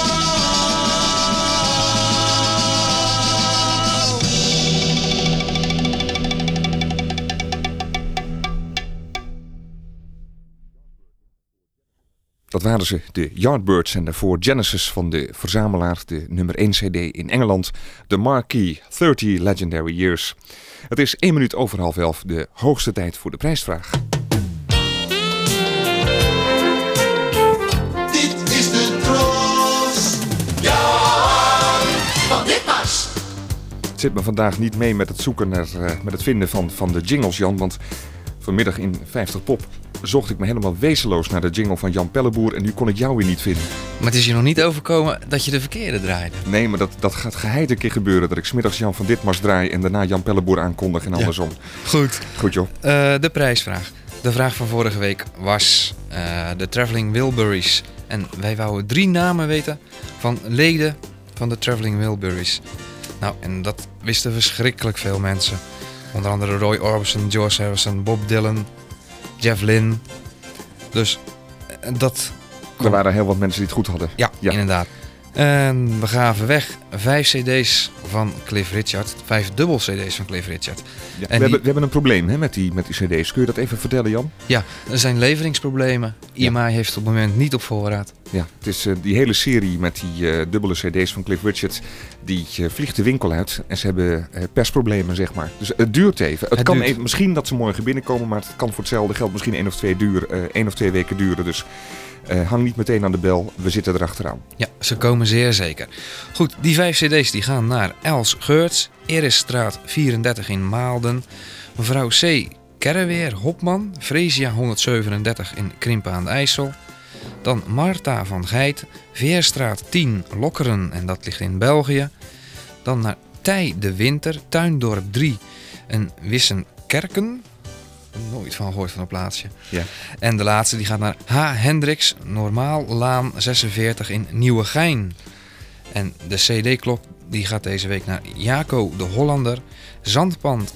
Dat waren ze, de Yardbirds en daarvoor Genesis van de verzamelaar, de nummer 1 cd in Engeland, de Marquee 30 Legendary Years. Het is 1 minuut over 10:30, de hoogste tijd voor de prijsvraag. Dit is de Tros. Ja, van dit pas. Het zit me vandaag niet mee met het zoeken naar, met het vinden van de jingles, Jan, want vanmiddag in 50 Pop zocht ik me helemaal wezenloos naar de jingle van Jan Pelleboer en nu kon ik jou weer niet vinden. Maar het is je nog niet overkomen dat je de verkeerde draaide. Nee, maar dat gaat geheid een keer gebeuren, dat ik 's middags Jan van Ditmars draai en daarna Jan Pelleboer aankondig en andersom. Goed. Goed joh. De prijsvraag. De vraag van vorige week was de Traveling Wilburys. En wij wouden 3 namen weten van leden van de Traveling Wilburys. Nou, en dat wisten verschrikkelijk veel mensen. Onder andere Roy Orbison, George Harrison, Bob Dylan, Jeff Lynne. Dus dat... Er waren heel wat mensen die het goed hadden. Ja, inderdaad. En we gaven weg 5 cd's van Cliff Richard. 5 dubbel cd's van Cliff Richard. Ja, En we hebben een probleem hè, met die cd's. Kun je dat even vertellen, Jan? Ja, er zijn leveringsproblemen. EMI heeft het op het moment niet op voorraad. Ja, het is die hele serie met die dubbele cd's van Cliff Richard, die vliegt de winkel uit en ze hebben persproblemen, zeg maar. Dus het duurt even. Het kan duurt. misschien dat ze morgen binnenkomen, maar het kan voor hetzelfde geld misschien 1 of 2 weken duren. Dus hang niet meteen aan de bel, we zitten erachteraan. Ja, ze komen zeer zeker. Goed, die 5 cd's die gaan naar Els Geurts, Erisstraat 34 in Maalden, mevrouw C. Kerreweer Hopman, Fresia 137 in Krimpen aan de IJssel. Dan Marta van Geit, Veerstraat 10 Lokkeren en dat ligt in België. Dan naar Tij de Winter, Tuindorp 3 en Wissenkerken. Nooit van gehoord van een plaatsje. Ja. En de laatste die gaat naar H. Hendricks, Normaallaan 46 in Nieuwegein. En de CD-klok die gaat deze week naar Jaco de Hollander, Zandpad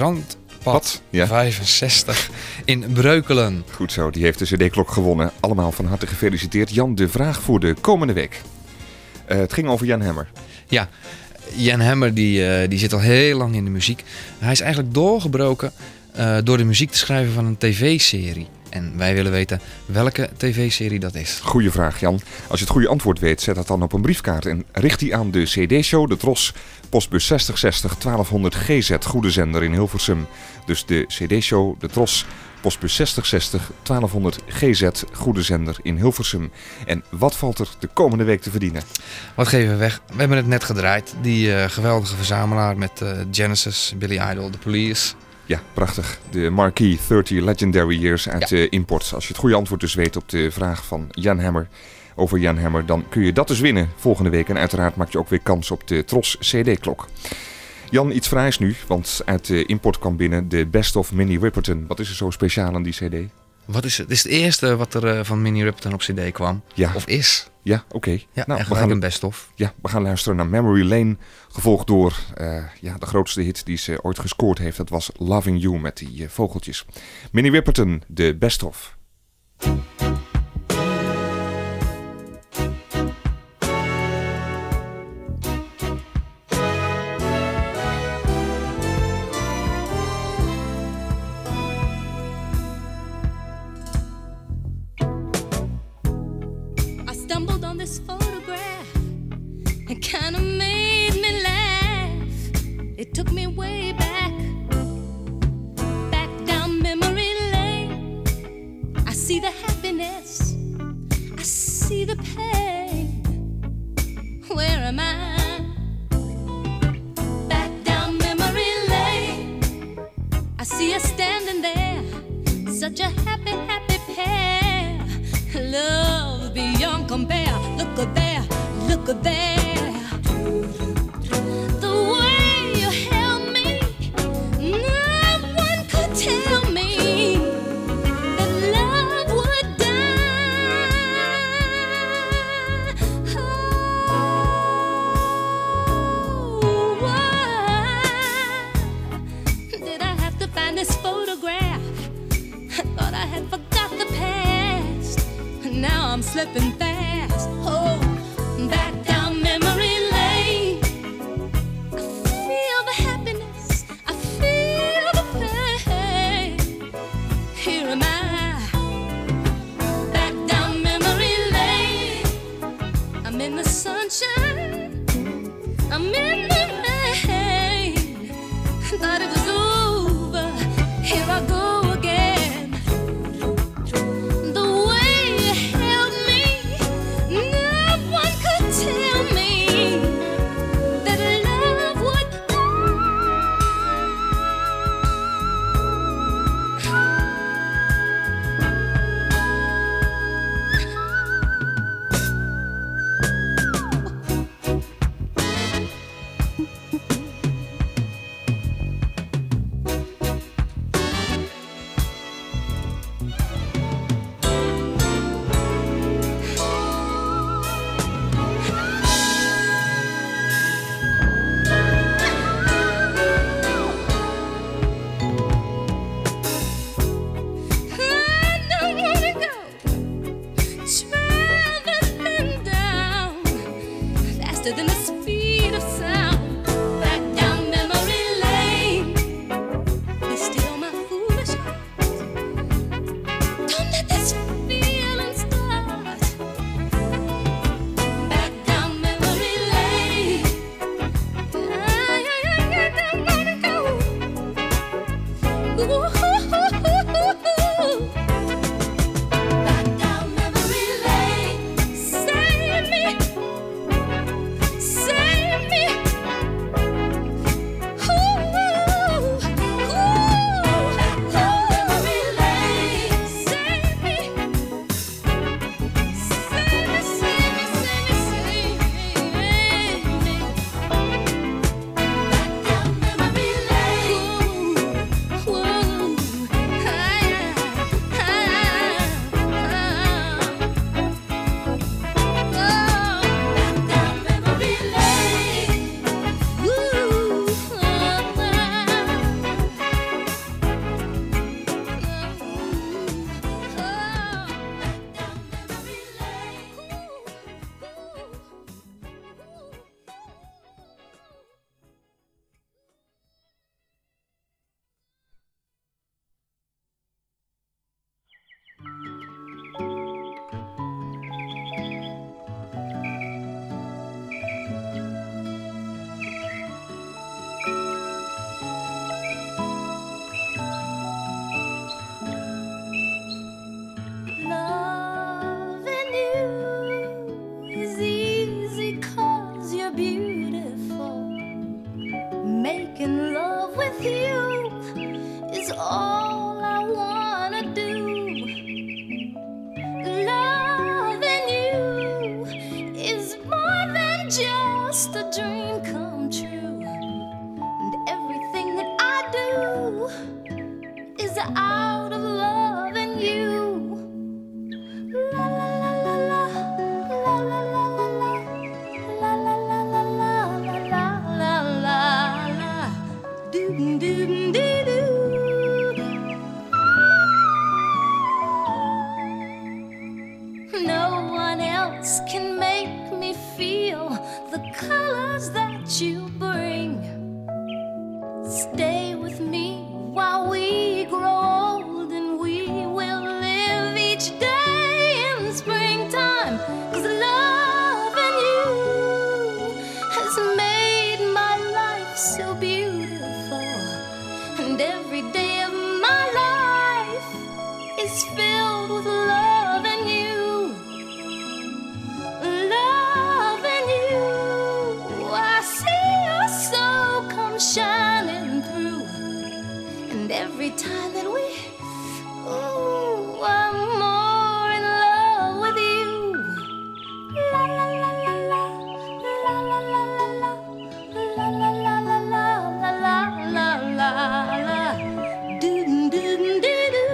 ja. 65 in Breukelen. Goed zo, die heeft de cd-klok gewonnen. Allemaal van harte gefeliciteerd. Jan, de vraag voor de komende week. Het ging over Jan Hammer. Ja, Jan Hammer die zit al heel lang in de muziek. Hij is eigenlijk doorgebroken door de muziek te schrijven van een tv-serie. En wij willen weten welke tv-serie dat is. Goeie vraag, Jan. Als je het goede antwoord weet, zet dat dan op een briefkaart en richt die aan de CD-show, de Tros, postbus 6060 1200 GZ, Goede Zender in Hilversum. Dus de CD-show, de Tros, postbus 6060 1200 GZ, Goede Zender in Hilversum. En wat valt er de komende week te verdienen? Wat geven we weg? We hebben het net gedraaid. Die geweldige verzamelaar met Genesis, Billy Idol, The Police. Ja, prachtig. De Marquee 30 Legendary Years uit Import. Als je het goede antwoord dus weet op de vraag van Jan Hammer over Jan Hammer, dan kun je dat dus winnen volgende week. En uiteraard maak je ook weer kans op de Tros CD-klok. Jan, iets fraais nu, want uit de import kwam binnen de Best of Minnie Riperton. Wat is er zo speciaal aan die cd? Wat is het? Dit is het eerste wat er van Minnie Riperton op CD kwam. Ja. Of is. Ja, oké. Ja, Nou, echt we gelijk gaan, een best-of. ja, we gaan luisteren naar Memory Lane, gevolgd door de grootste hit die ze ooit gescoord heeft. Dat was Loving You met die vogeltjes. Minnie Riperton, de Best of. I stumbled on this photograph. It kind of made me laugh. It took me way back down memory lane. I see the happiness, I see the pain. Where am I? Back down memory lane. I see us standing there, such a happy, happy pair. Love beyond compare. Look at there, look at there. The way you held me, no one could tell me that love would die. Oh, why did I have to find this photograph? I thought I had forgot the past. Now I'm slipping fast. Oh, back down memory lane. I feel the happiness, I feel the pain. Here am I, back down memory lane. I'm in the sunshine, I'm in the rain. Thought it was over, here I go again. The way you held me, no one could tell me that love would I don't wanna go traveling down faster than the speed of sound. Back down memory lane. Be still, my foolish heart. Don't let this feeling start. Back down memory lane. I don't wanna go. Ooh. Back down memory lane. Save me, save me. Ooh, ooh. Back down memory lane. Save me, save me, save me, save me. Back down memory lane. Ooh, back down memory lane. Loving you is easy 'cause you're beautiful. Making love with you is all I wanna do. Loving you is more than just a dream come true. the colors that you bring. Stay with me while we grow old, and we will live each day in springtime. 'Cause loving you has made my life so beautiful, and every day of my life is filled with loving you. Loving you, I see your soul come shining through, and every time that we, ooh, I'm more in love with you. La la la la la, la la la la la, la la la la la, la la la la, doo doo doo doo.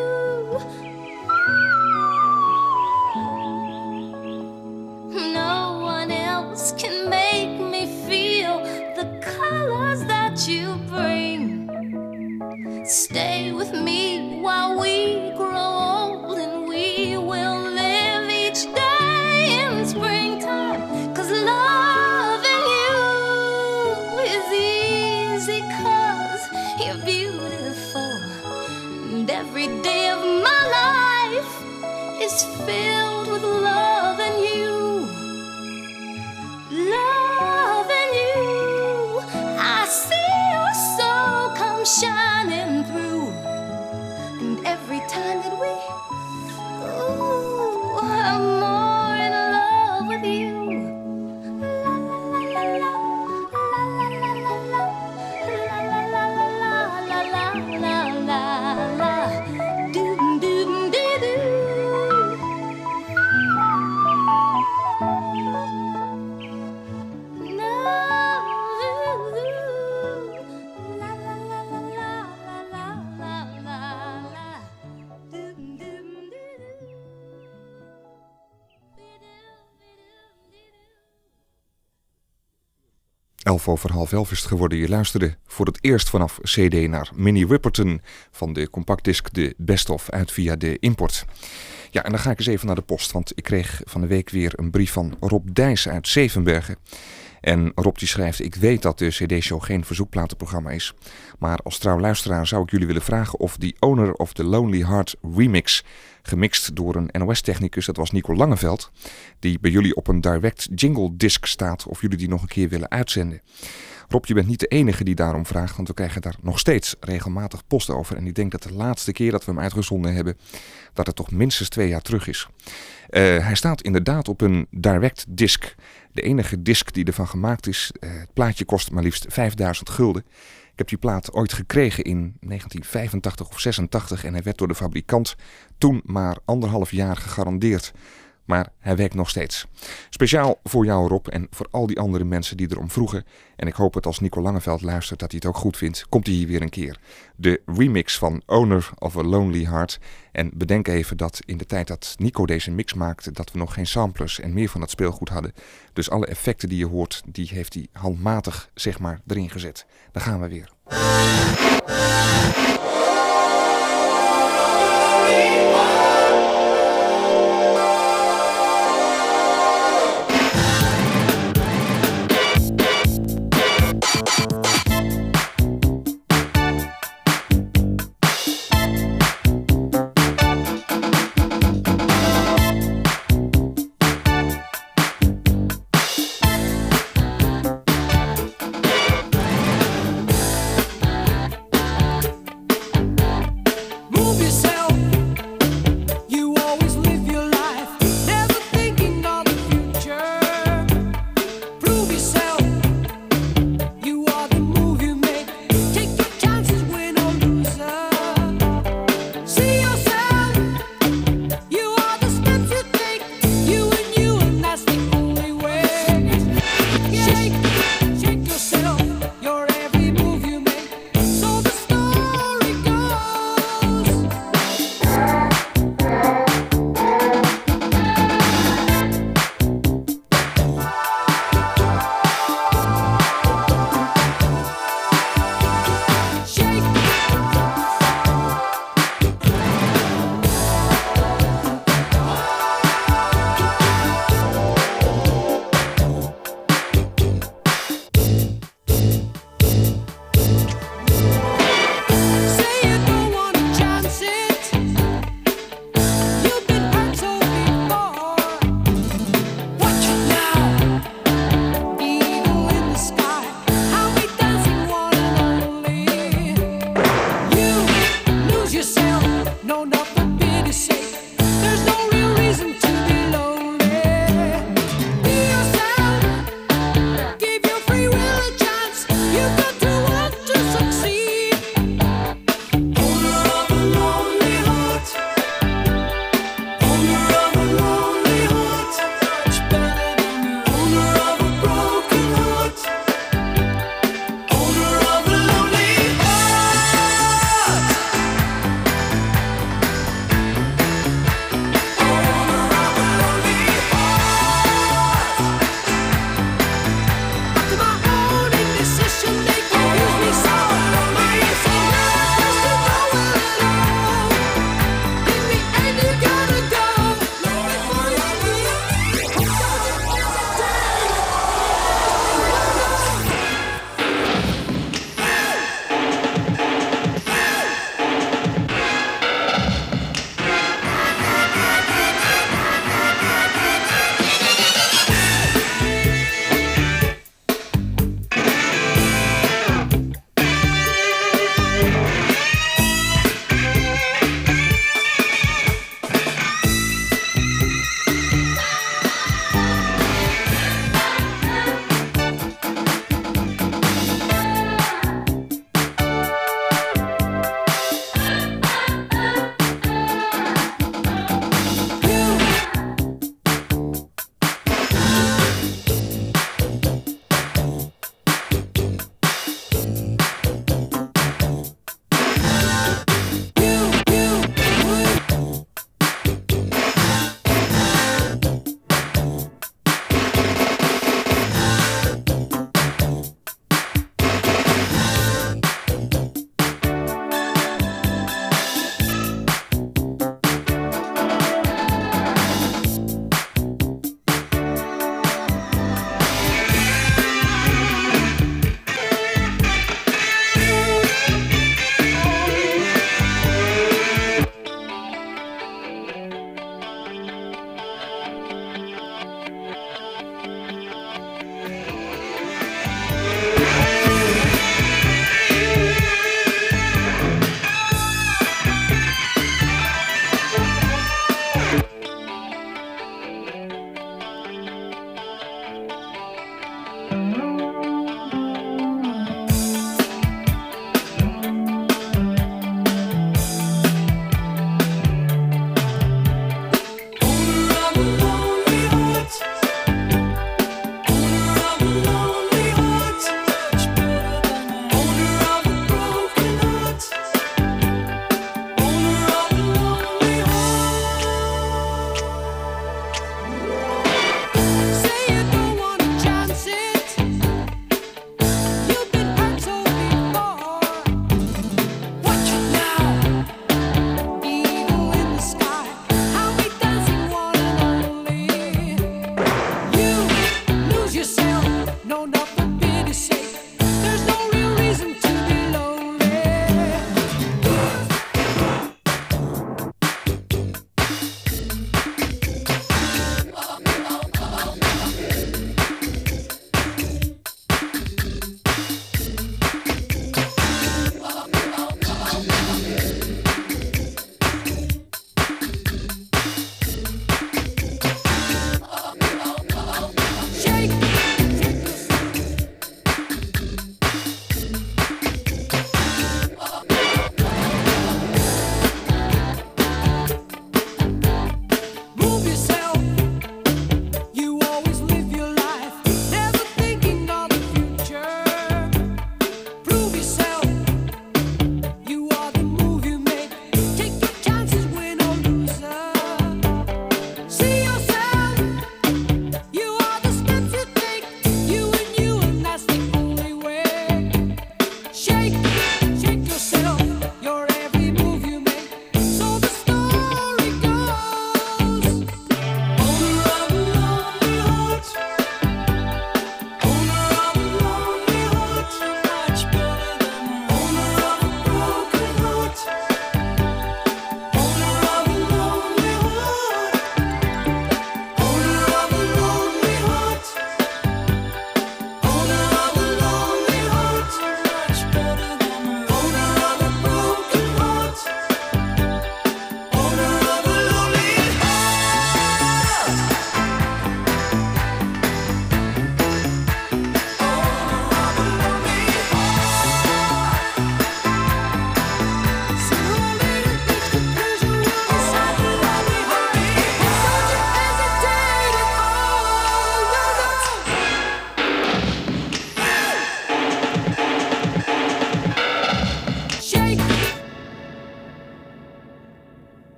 No one else can make me feel the colors that you bring. Stay with me while we grow old, and we will live each day in springtime. 'Cause loving you is easy, 'cause you're beautiful, and every day of my life is filled with loving you. Loving you, I see your soul come shining through, and every time that we, ooh, I'm more in love with you. La la la la la, la la la la, la la la la la, la la la, doo doo doo doo. Elf over half 11 is het geworden. Je luisterde voor het eerst vanaf CD naar Minnie Riperton van de compactdisc de Best Of uit via de import. Ja, en dan ga ik eens even naar de post, want ik kreeg van de week weer een brief van Rob Dijs uit Zevenbergen. En Rob die schrijft: ik weet dat de CD-show geen verzoekplatenprogramma is, maar als trouw luisteraar zou ik jullie willen vragen of The Owner of the Lonely Heart remix, gemixt door een NOS-technicus, dat was Nico Langeveld, die bij jullie op een direct jingle disc staat, of jullie die nog een keer willen uitzenden. Rob, je bent niet de enige die daarom vraagt, want we krijgen daar nog steeds regelmatig post over. En ik denk dat de laatste keer dat we hem uitgezonden hebben, dat het toch minstens 2 jaar terug is. Hij staat inderdaad op een direct disc. De enige disc die ervan gemaakt is. Het plaatje kost maar liefst 5000 gulden. Ik heb die plaat ooit gekregen in 1985 of 86 en hij werd door de fabrikant toen maar 1,5 jaar gegarandeerd. Maar hij werkt nog steeds. Speciaal voor jou, Rob, en voor al die andere mensen die erom vroegen. En ik hoop dat als Nico Langeveld luistert dat hij het ook goed vindt. Komt hij hier weer een keer. De remix van Owner of a Lonely Heart. En bedenk even dat in de tijd dat Nico deze mix maakte, dat we nog geen samplers en meer van dat speelgoed hadden. Dus alle effecten die je hoort, die heeft hij handmatig, zeg maar, erin gezet. Daar gaan we weer.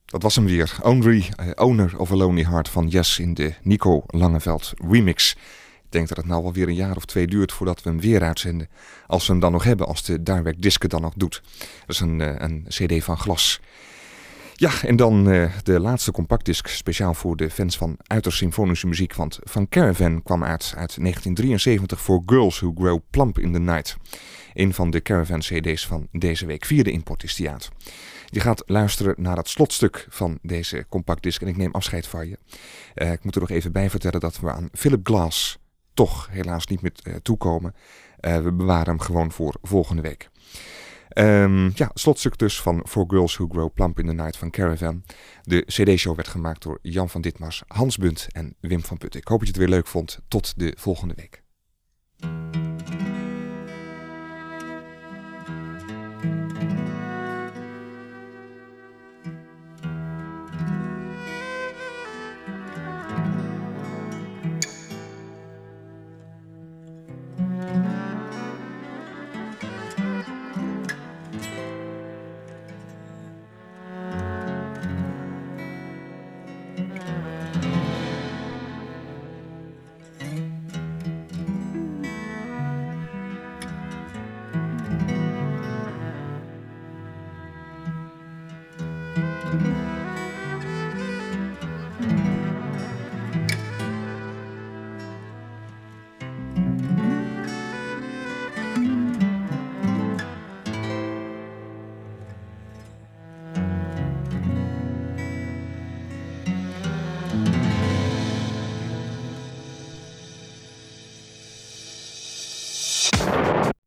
Dat was hem weer. Owner of a Lonely Heart van Yes in de Nico Langeveld remix. Ik denk dat het nou wel weer een jaar of 2 duurt voordat we hem weer uitzenden. Als we hem dan nog hebben, als de Direct Disc het dan nog doet. Dat is een cd van glas. Ja, en dan de laatste compactdisc, speciaal voor de fans van uiterst symfonische muziek. Want Van Caravan kwam uit 1973 voor Girls Who Grow Plump in the Night. Een van de Caravan cd's van deze week. 4e import is die uit. Je gaat luisteren naar het slotstuk van deze compactdisc en ik neem afscheid van je. Ik moet er nog even bij vertellen dat we aan Philip Glass toch helaas niet meer toekomen. We bewaren hem gewoon voor volgende week. Het slotstuk dus van For Girls Who Grow Plump in the Night van Caravan. De cd-show werd gemaakt door Jan van Ditmars, Hans Bunt en Wim van Putten. Ik hoop dat je het weer leuk vond. Tot de volgende week.